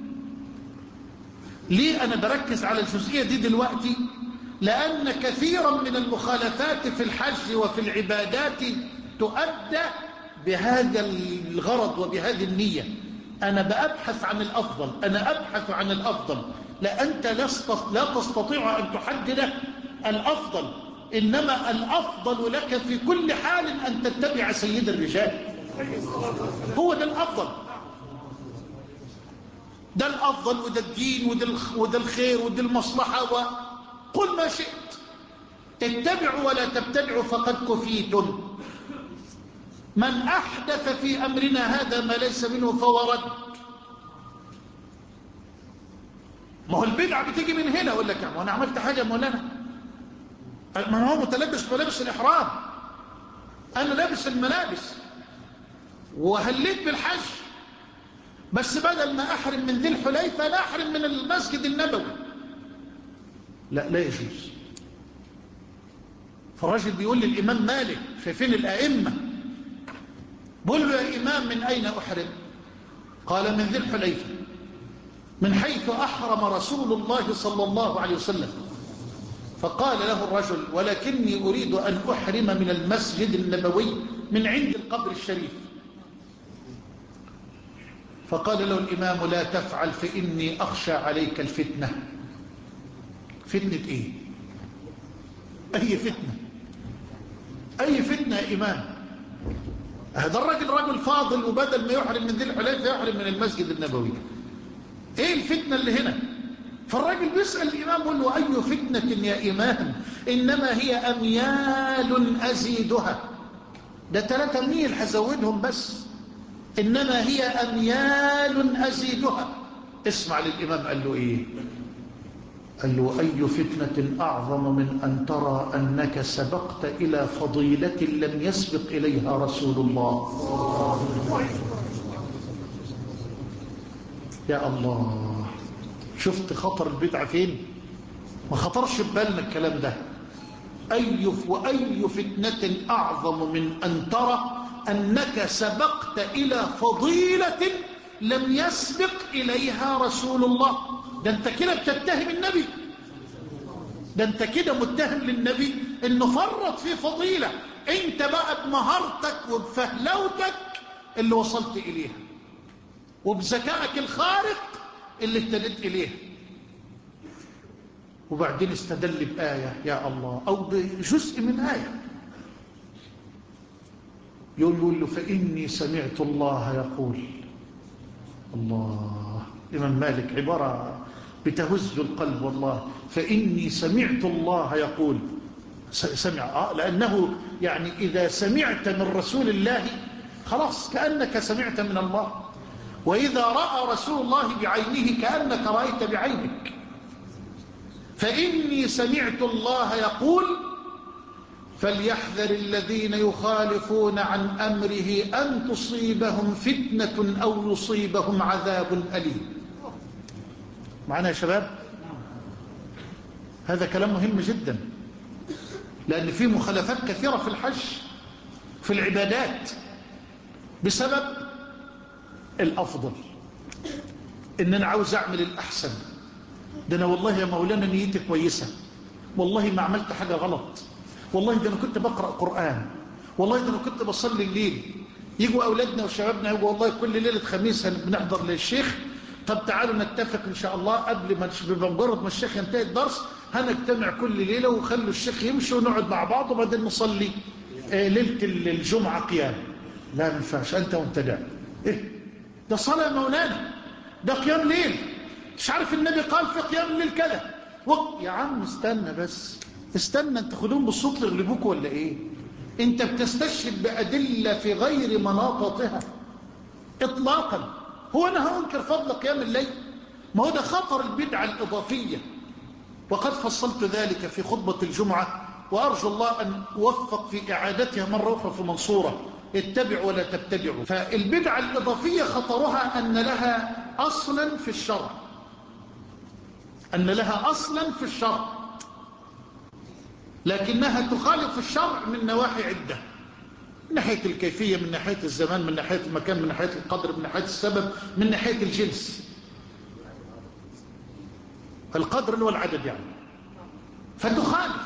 ليه أنا بركز على الجزئية دي دلوقتي؟ لأن كثيرا من المخالفات في الحج وفي العبادات تؤدى بهذا الغرض وبهذه النية. أنا بأبحث عن الأفضل، أنا أبحث عن الأفضل. لا، أنت لا تستطيع أن تحدد الأفضل، إنما الأفضل لك في كل حال أن تتبع سيد الرجال. هو ده الأفضل، ده الأفضل، وده الدين، وده الخير، وده المصلحة، وقل ما شئت. اتبعوا ولا تبتدعوا فقد كفيتم. من أحدث في أمرنا هذا ما ليس منه فهو رد. ما هو البدعة بتيجي من هنا. أقول لك أنا عملت حاجة مولانا، ما هو متلبس ملابس الإحرام، أنا لابس الملابس وهليت بالحج، بس بدل ما أحرم من ذي الحليفة لا أحرم من المسجد النبوي. لا، لا يجوز. فالراجل بيقول للإمام مالك، شايفين الأئمة، بقول له يا إمام من أين أحرم؟ قال من ذي الحليفة، من حيث أحرم رسول الله صلى الله عليه وسلم. فقال له الرجل ولكني أريد أن أحرم من المسجد النبوي من عند القبر الشريف. فقال له الإمام لا تفعل فإني أخشى عليك الفتنة. فتنة إيه؟ أي فتنة؟ أي فتنة يا إمام؟ هذا الرجل رجل فاضل، وبدل ما يحرم من ذي الحليفة يحرم من المسجد النبوي. إيه الفتنة اللي هنا؟ فالراجل بيسأل الإمام يقول له أي فتنة يا إمام؟ إنما هي أميال أزيدها. ده ثلاثة ميل هزودهم بس. إنما هي أميال أزيدها. اسمع للإمام قال له إيه؟ قال له: أي فتنة أعظم من أن ترى أنك سبقت إلى فضيلة لم يسبق إليها رسول الله. يا الله، شفت خطر البدعة فين؟ ما خطرش ببالنا الكلام ده. أي وأي فتنة أعظم من أن ترى أنك سبقت إلى فضيلة لم يسبق إليها رسول الله. ده أنت كده بتتهم النبي، ده أنت كده متهم للنبي إنه فرط في فضيلة، أنت بقى بمهارتك وبفهلوتك اللي وصلت إليها، وبذكائك الخارق اللي اهتديت إليها. وبعدين استدل بآية، يا الله، أو بجزء من آية، يقول له: فإني سمعت الله يقول. الله، الإمام مالك عبارة بتهز القلب والله. فإني سمعت الله يقول، سمع آه لأنه يعني إذا سمعت من رسول الله خلاص كأنك سمعت من الله، وإذا رأى رسول الله بعينه كأنك رأيت بعينك. فإني سمعت الله يقول: فليحذر الذين يخالفون عن أمره أن تصيبهم فتنة أو يصيبهم عذاب أليم. معنا يا شباب؟ هذا كلام مهم جدا، لأن في مخالفات كثيرة في الحج في العبادات بسبب الأفضل، إن أنا عاوز أعمل الأحسن. ده أنا والله يا مولانا نيتي كويسة، والله ما عملت حاجة غلط، والله ده أنا كنت بقرأ قرآن، والله ده أنا كنت بصلي الليل. يجوا أولادنا وشبابنا يقولوا: والله كل ليلة خميس بنحضر للشيخ، طب تعالوا نتفق إن شاء الله قبل ما بمجرد ما الشيخ ينتهي الدرس هنجتمع كل ليلة وخلوا الشيخ يمشي ونقعد مع بعض وبعدين نصلي ليلة الجمعة قيام. لا ما ينفعش، أنت مبتدع. إيه ده؟ صلاة مولانا، ده قيام ليل، مش عارف النبي قال في قيام الليل كذا. يا عم استنى بس، استنى، انت خدوهم بالصوت يغلبوك ولا ايه؟ انت بتستشهد بأدلة في غير مناطتها اطلاقا. هو انا هنكر فضل قيام الليل؟ ما هو ده خطر البدعة الإضافية، وقد فصلت ذلك في خطبة الجمعة، وأرجو الله أن أوفق في إعادتها مرة أخرى في منصورة. اتبعوا ولا تبتدعوا. فالبدعة الإضافية خطرها أن لها أصلا في الشرع، أن لها أصلا في الشرع، لكنها تخالف الشرع من نواحي عدة، من ناحية الكيفية، من ناحية الزمان، من ناحية المكان، من ناحية القدر، من ناحية السبب، من ناحية الجنس. القدر والعدد يعني، فتخالف.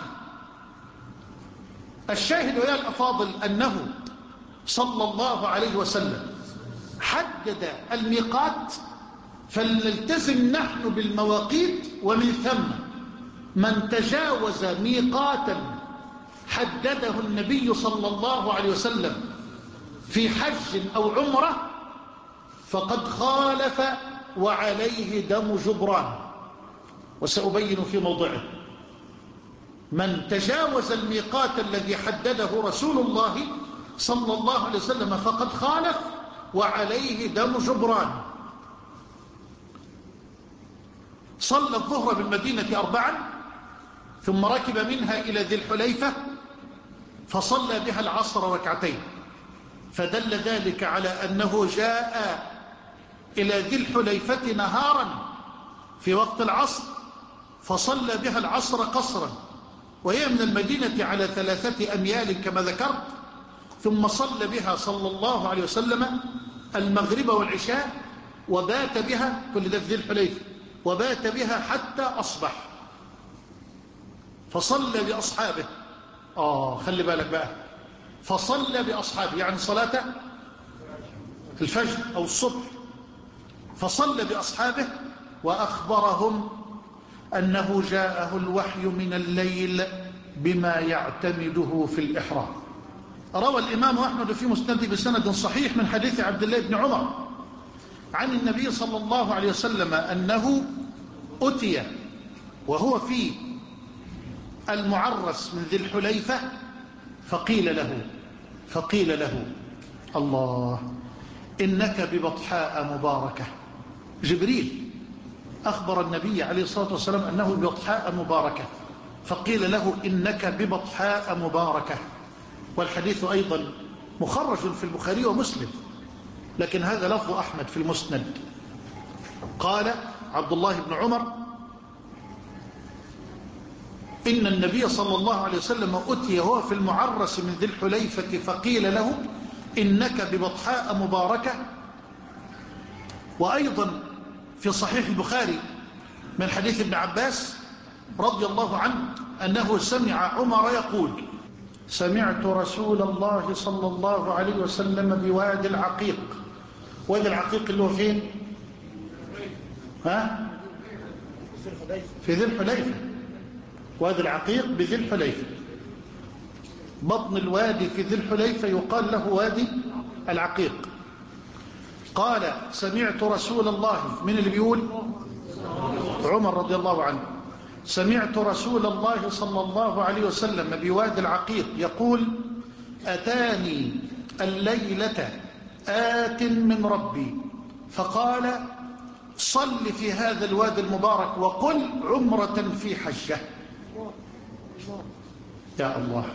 الشاهد يا الأفاضل أنه صلى الله عليه وسلم حدد الميقات، فلنلتزم نحن بالمواقيت. ومن ثم من تجاوز ميقاتا حدده النبي صلى الله عليه وسلم في حج أو عمرة فقد خالف وعليه دم جبران، وسأبين في موضعه. من تجاوز الميقات الذي حدده رسول الله صلى الله عليه وسلم فقد خالف وعليه دم جبران. صلى الظهر بالمدينة أربعا، ثم ركب منها إلى ذي الحليفة فصلى بها العصر ركعتين، فدل ذلك على أنه جاء إلى ذي الحليفة نهارا في وقت العصر فصلى بها العصر قصرا، وهي من المدينة على ثلاثة أميال كما ذكرت، ثم صلى بها صلى الله عليه وسلم المغرب والعشاء وبات بها، كل ده في ذي الحليفة، وبات بها حتى أصبح، فصلى بأصحابه. آه خلي بالك بقى، فصلى بأصحابه يعني صلاة الفجر أو الصبح، فصلى بأصحابه وأخبرهم أنه جاءه الوحي من الليل بما يعتمده في الإحرام. روى الإمام أحمد في مسنده بسند صحيح من حديث عبد الله بن عمر عن النبي صلى الله عليه وسلم أنه أتي وهو في المعرس من ذي الحليفة فقيل له فقيل له الله إنك ببطحاء مباركة. جبريل أخبر النبي عليه الصلاة والسلام أنه ببطحاء مباركة، فقيل له إنك ببطحاء مباركة. والحديث أيضا مخرج في البخاري ومسلم، لكن هذا لفظ أحمد في المسند. قال عبد الله بن عمر إن النبي صلى الله عليه وسلم أتي هو في المعرس من ذي الحليفة فقيل له إنك ببطحاء مباركة. وأيضا في صحيح البخاري من حديث ابن عباس رضي الله عنه أنه سمع عمر يقول سمعت رسول الله صلى الله عليه وسلم بوادي العقيق. وادي العقيق اللي هو فين؟ ها؟ في ذي الحليفة. وادي العقيق بذي الحليفة، بطن الوادي في ذي الحليفة يقال له وادي العقيق. قال سمعت رسول الله، من اللي بيقول؟ عمر رضي الله عنه. سمعت رسول الله صلى الله عليه وسلم بوادي العقيق يقول أتاني الليلة آت من ربي فقال صل في هذا الوادي المبارك وقل عمرة في حجة. يا الله.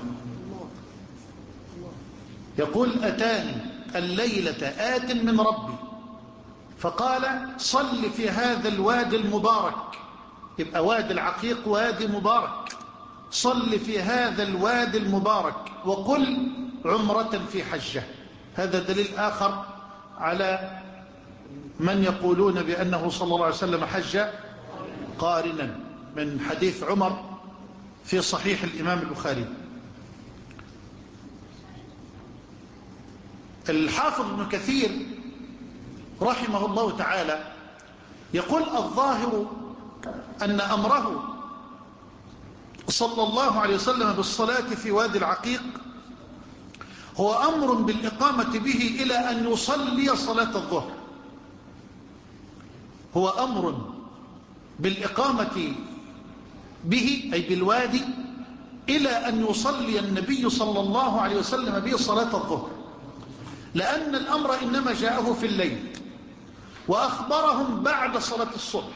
يقول أتاني الليلة آت من ربي فقال صل في هذا الوادي المبارك، يبقى وادي العقيق وادي مبارك، صل في هذا الوادي المبارك وقل عمرة في حجة. هذا دليل آخر على من يقولون بأنه صلى الله عليه وسلم حج قارنا، من حديث عمر في صحيح الإمام البخاري. الحافظ ابن كثير رحمه الله تعالى يقول الظاهر أن أمره صلى الله عليه وسلم بالصلاة في وادي العقيق هو أمر بالإقامة به إلى أن يصلي صلاة الظهر. هو أمر بالإقامة به أي بالوادي إلى أن يصلي النبي صلى الله عليه وسلم به صلاة الظهر، لأن الأمر إنما جاءه في الليل وأخبرهم بعد صلاة الصبح،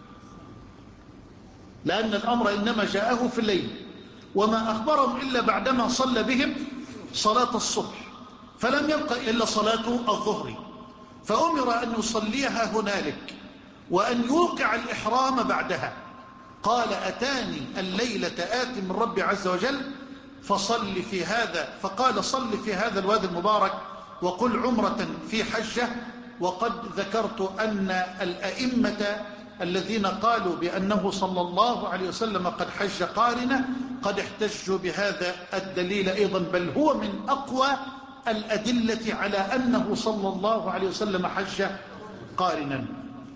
لأن الأمر إنما جاءه في الليل وما أخبرهم إلا بعدما صلى بهم صلاة الصبح، فلم يبقى إلا صلاة الظهر، فأمر أن يصليها هنالك وأن يوقع الإحرام بعدها. قال أتاني الليلة آت من ربي عز وجل فصل في هذا، فقال صل في هذا الوادي المبارك وقل عمرة في حجة. وقد ذكرت أن الأئمة الذين قالوا بأنه صلى الله عليه وسلم قد حج قارنة قد احتجوا بهذا الدليل أيضا، بل هو من أقوى الأدلة على أنه صلى الله عليه وسلم حج قارنا.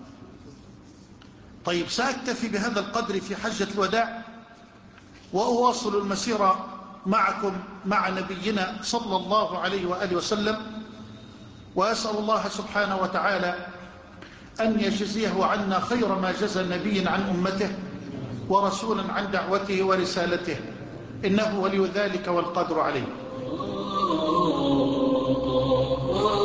طيب، سأكتفي بهذا القدر في حجة الوداع وأواصل المسيرة معكم مع نبينا صلى الله عليه وآله وسلم، وأسأل الله سبحانه وتعالى أن يجزيه عنا خير ما جزى نبي عن أمته ورسولا عن دعوته ورسالته، إنه ولي ذلك والقدر عليه.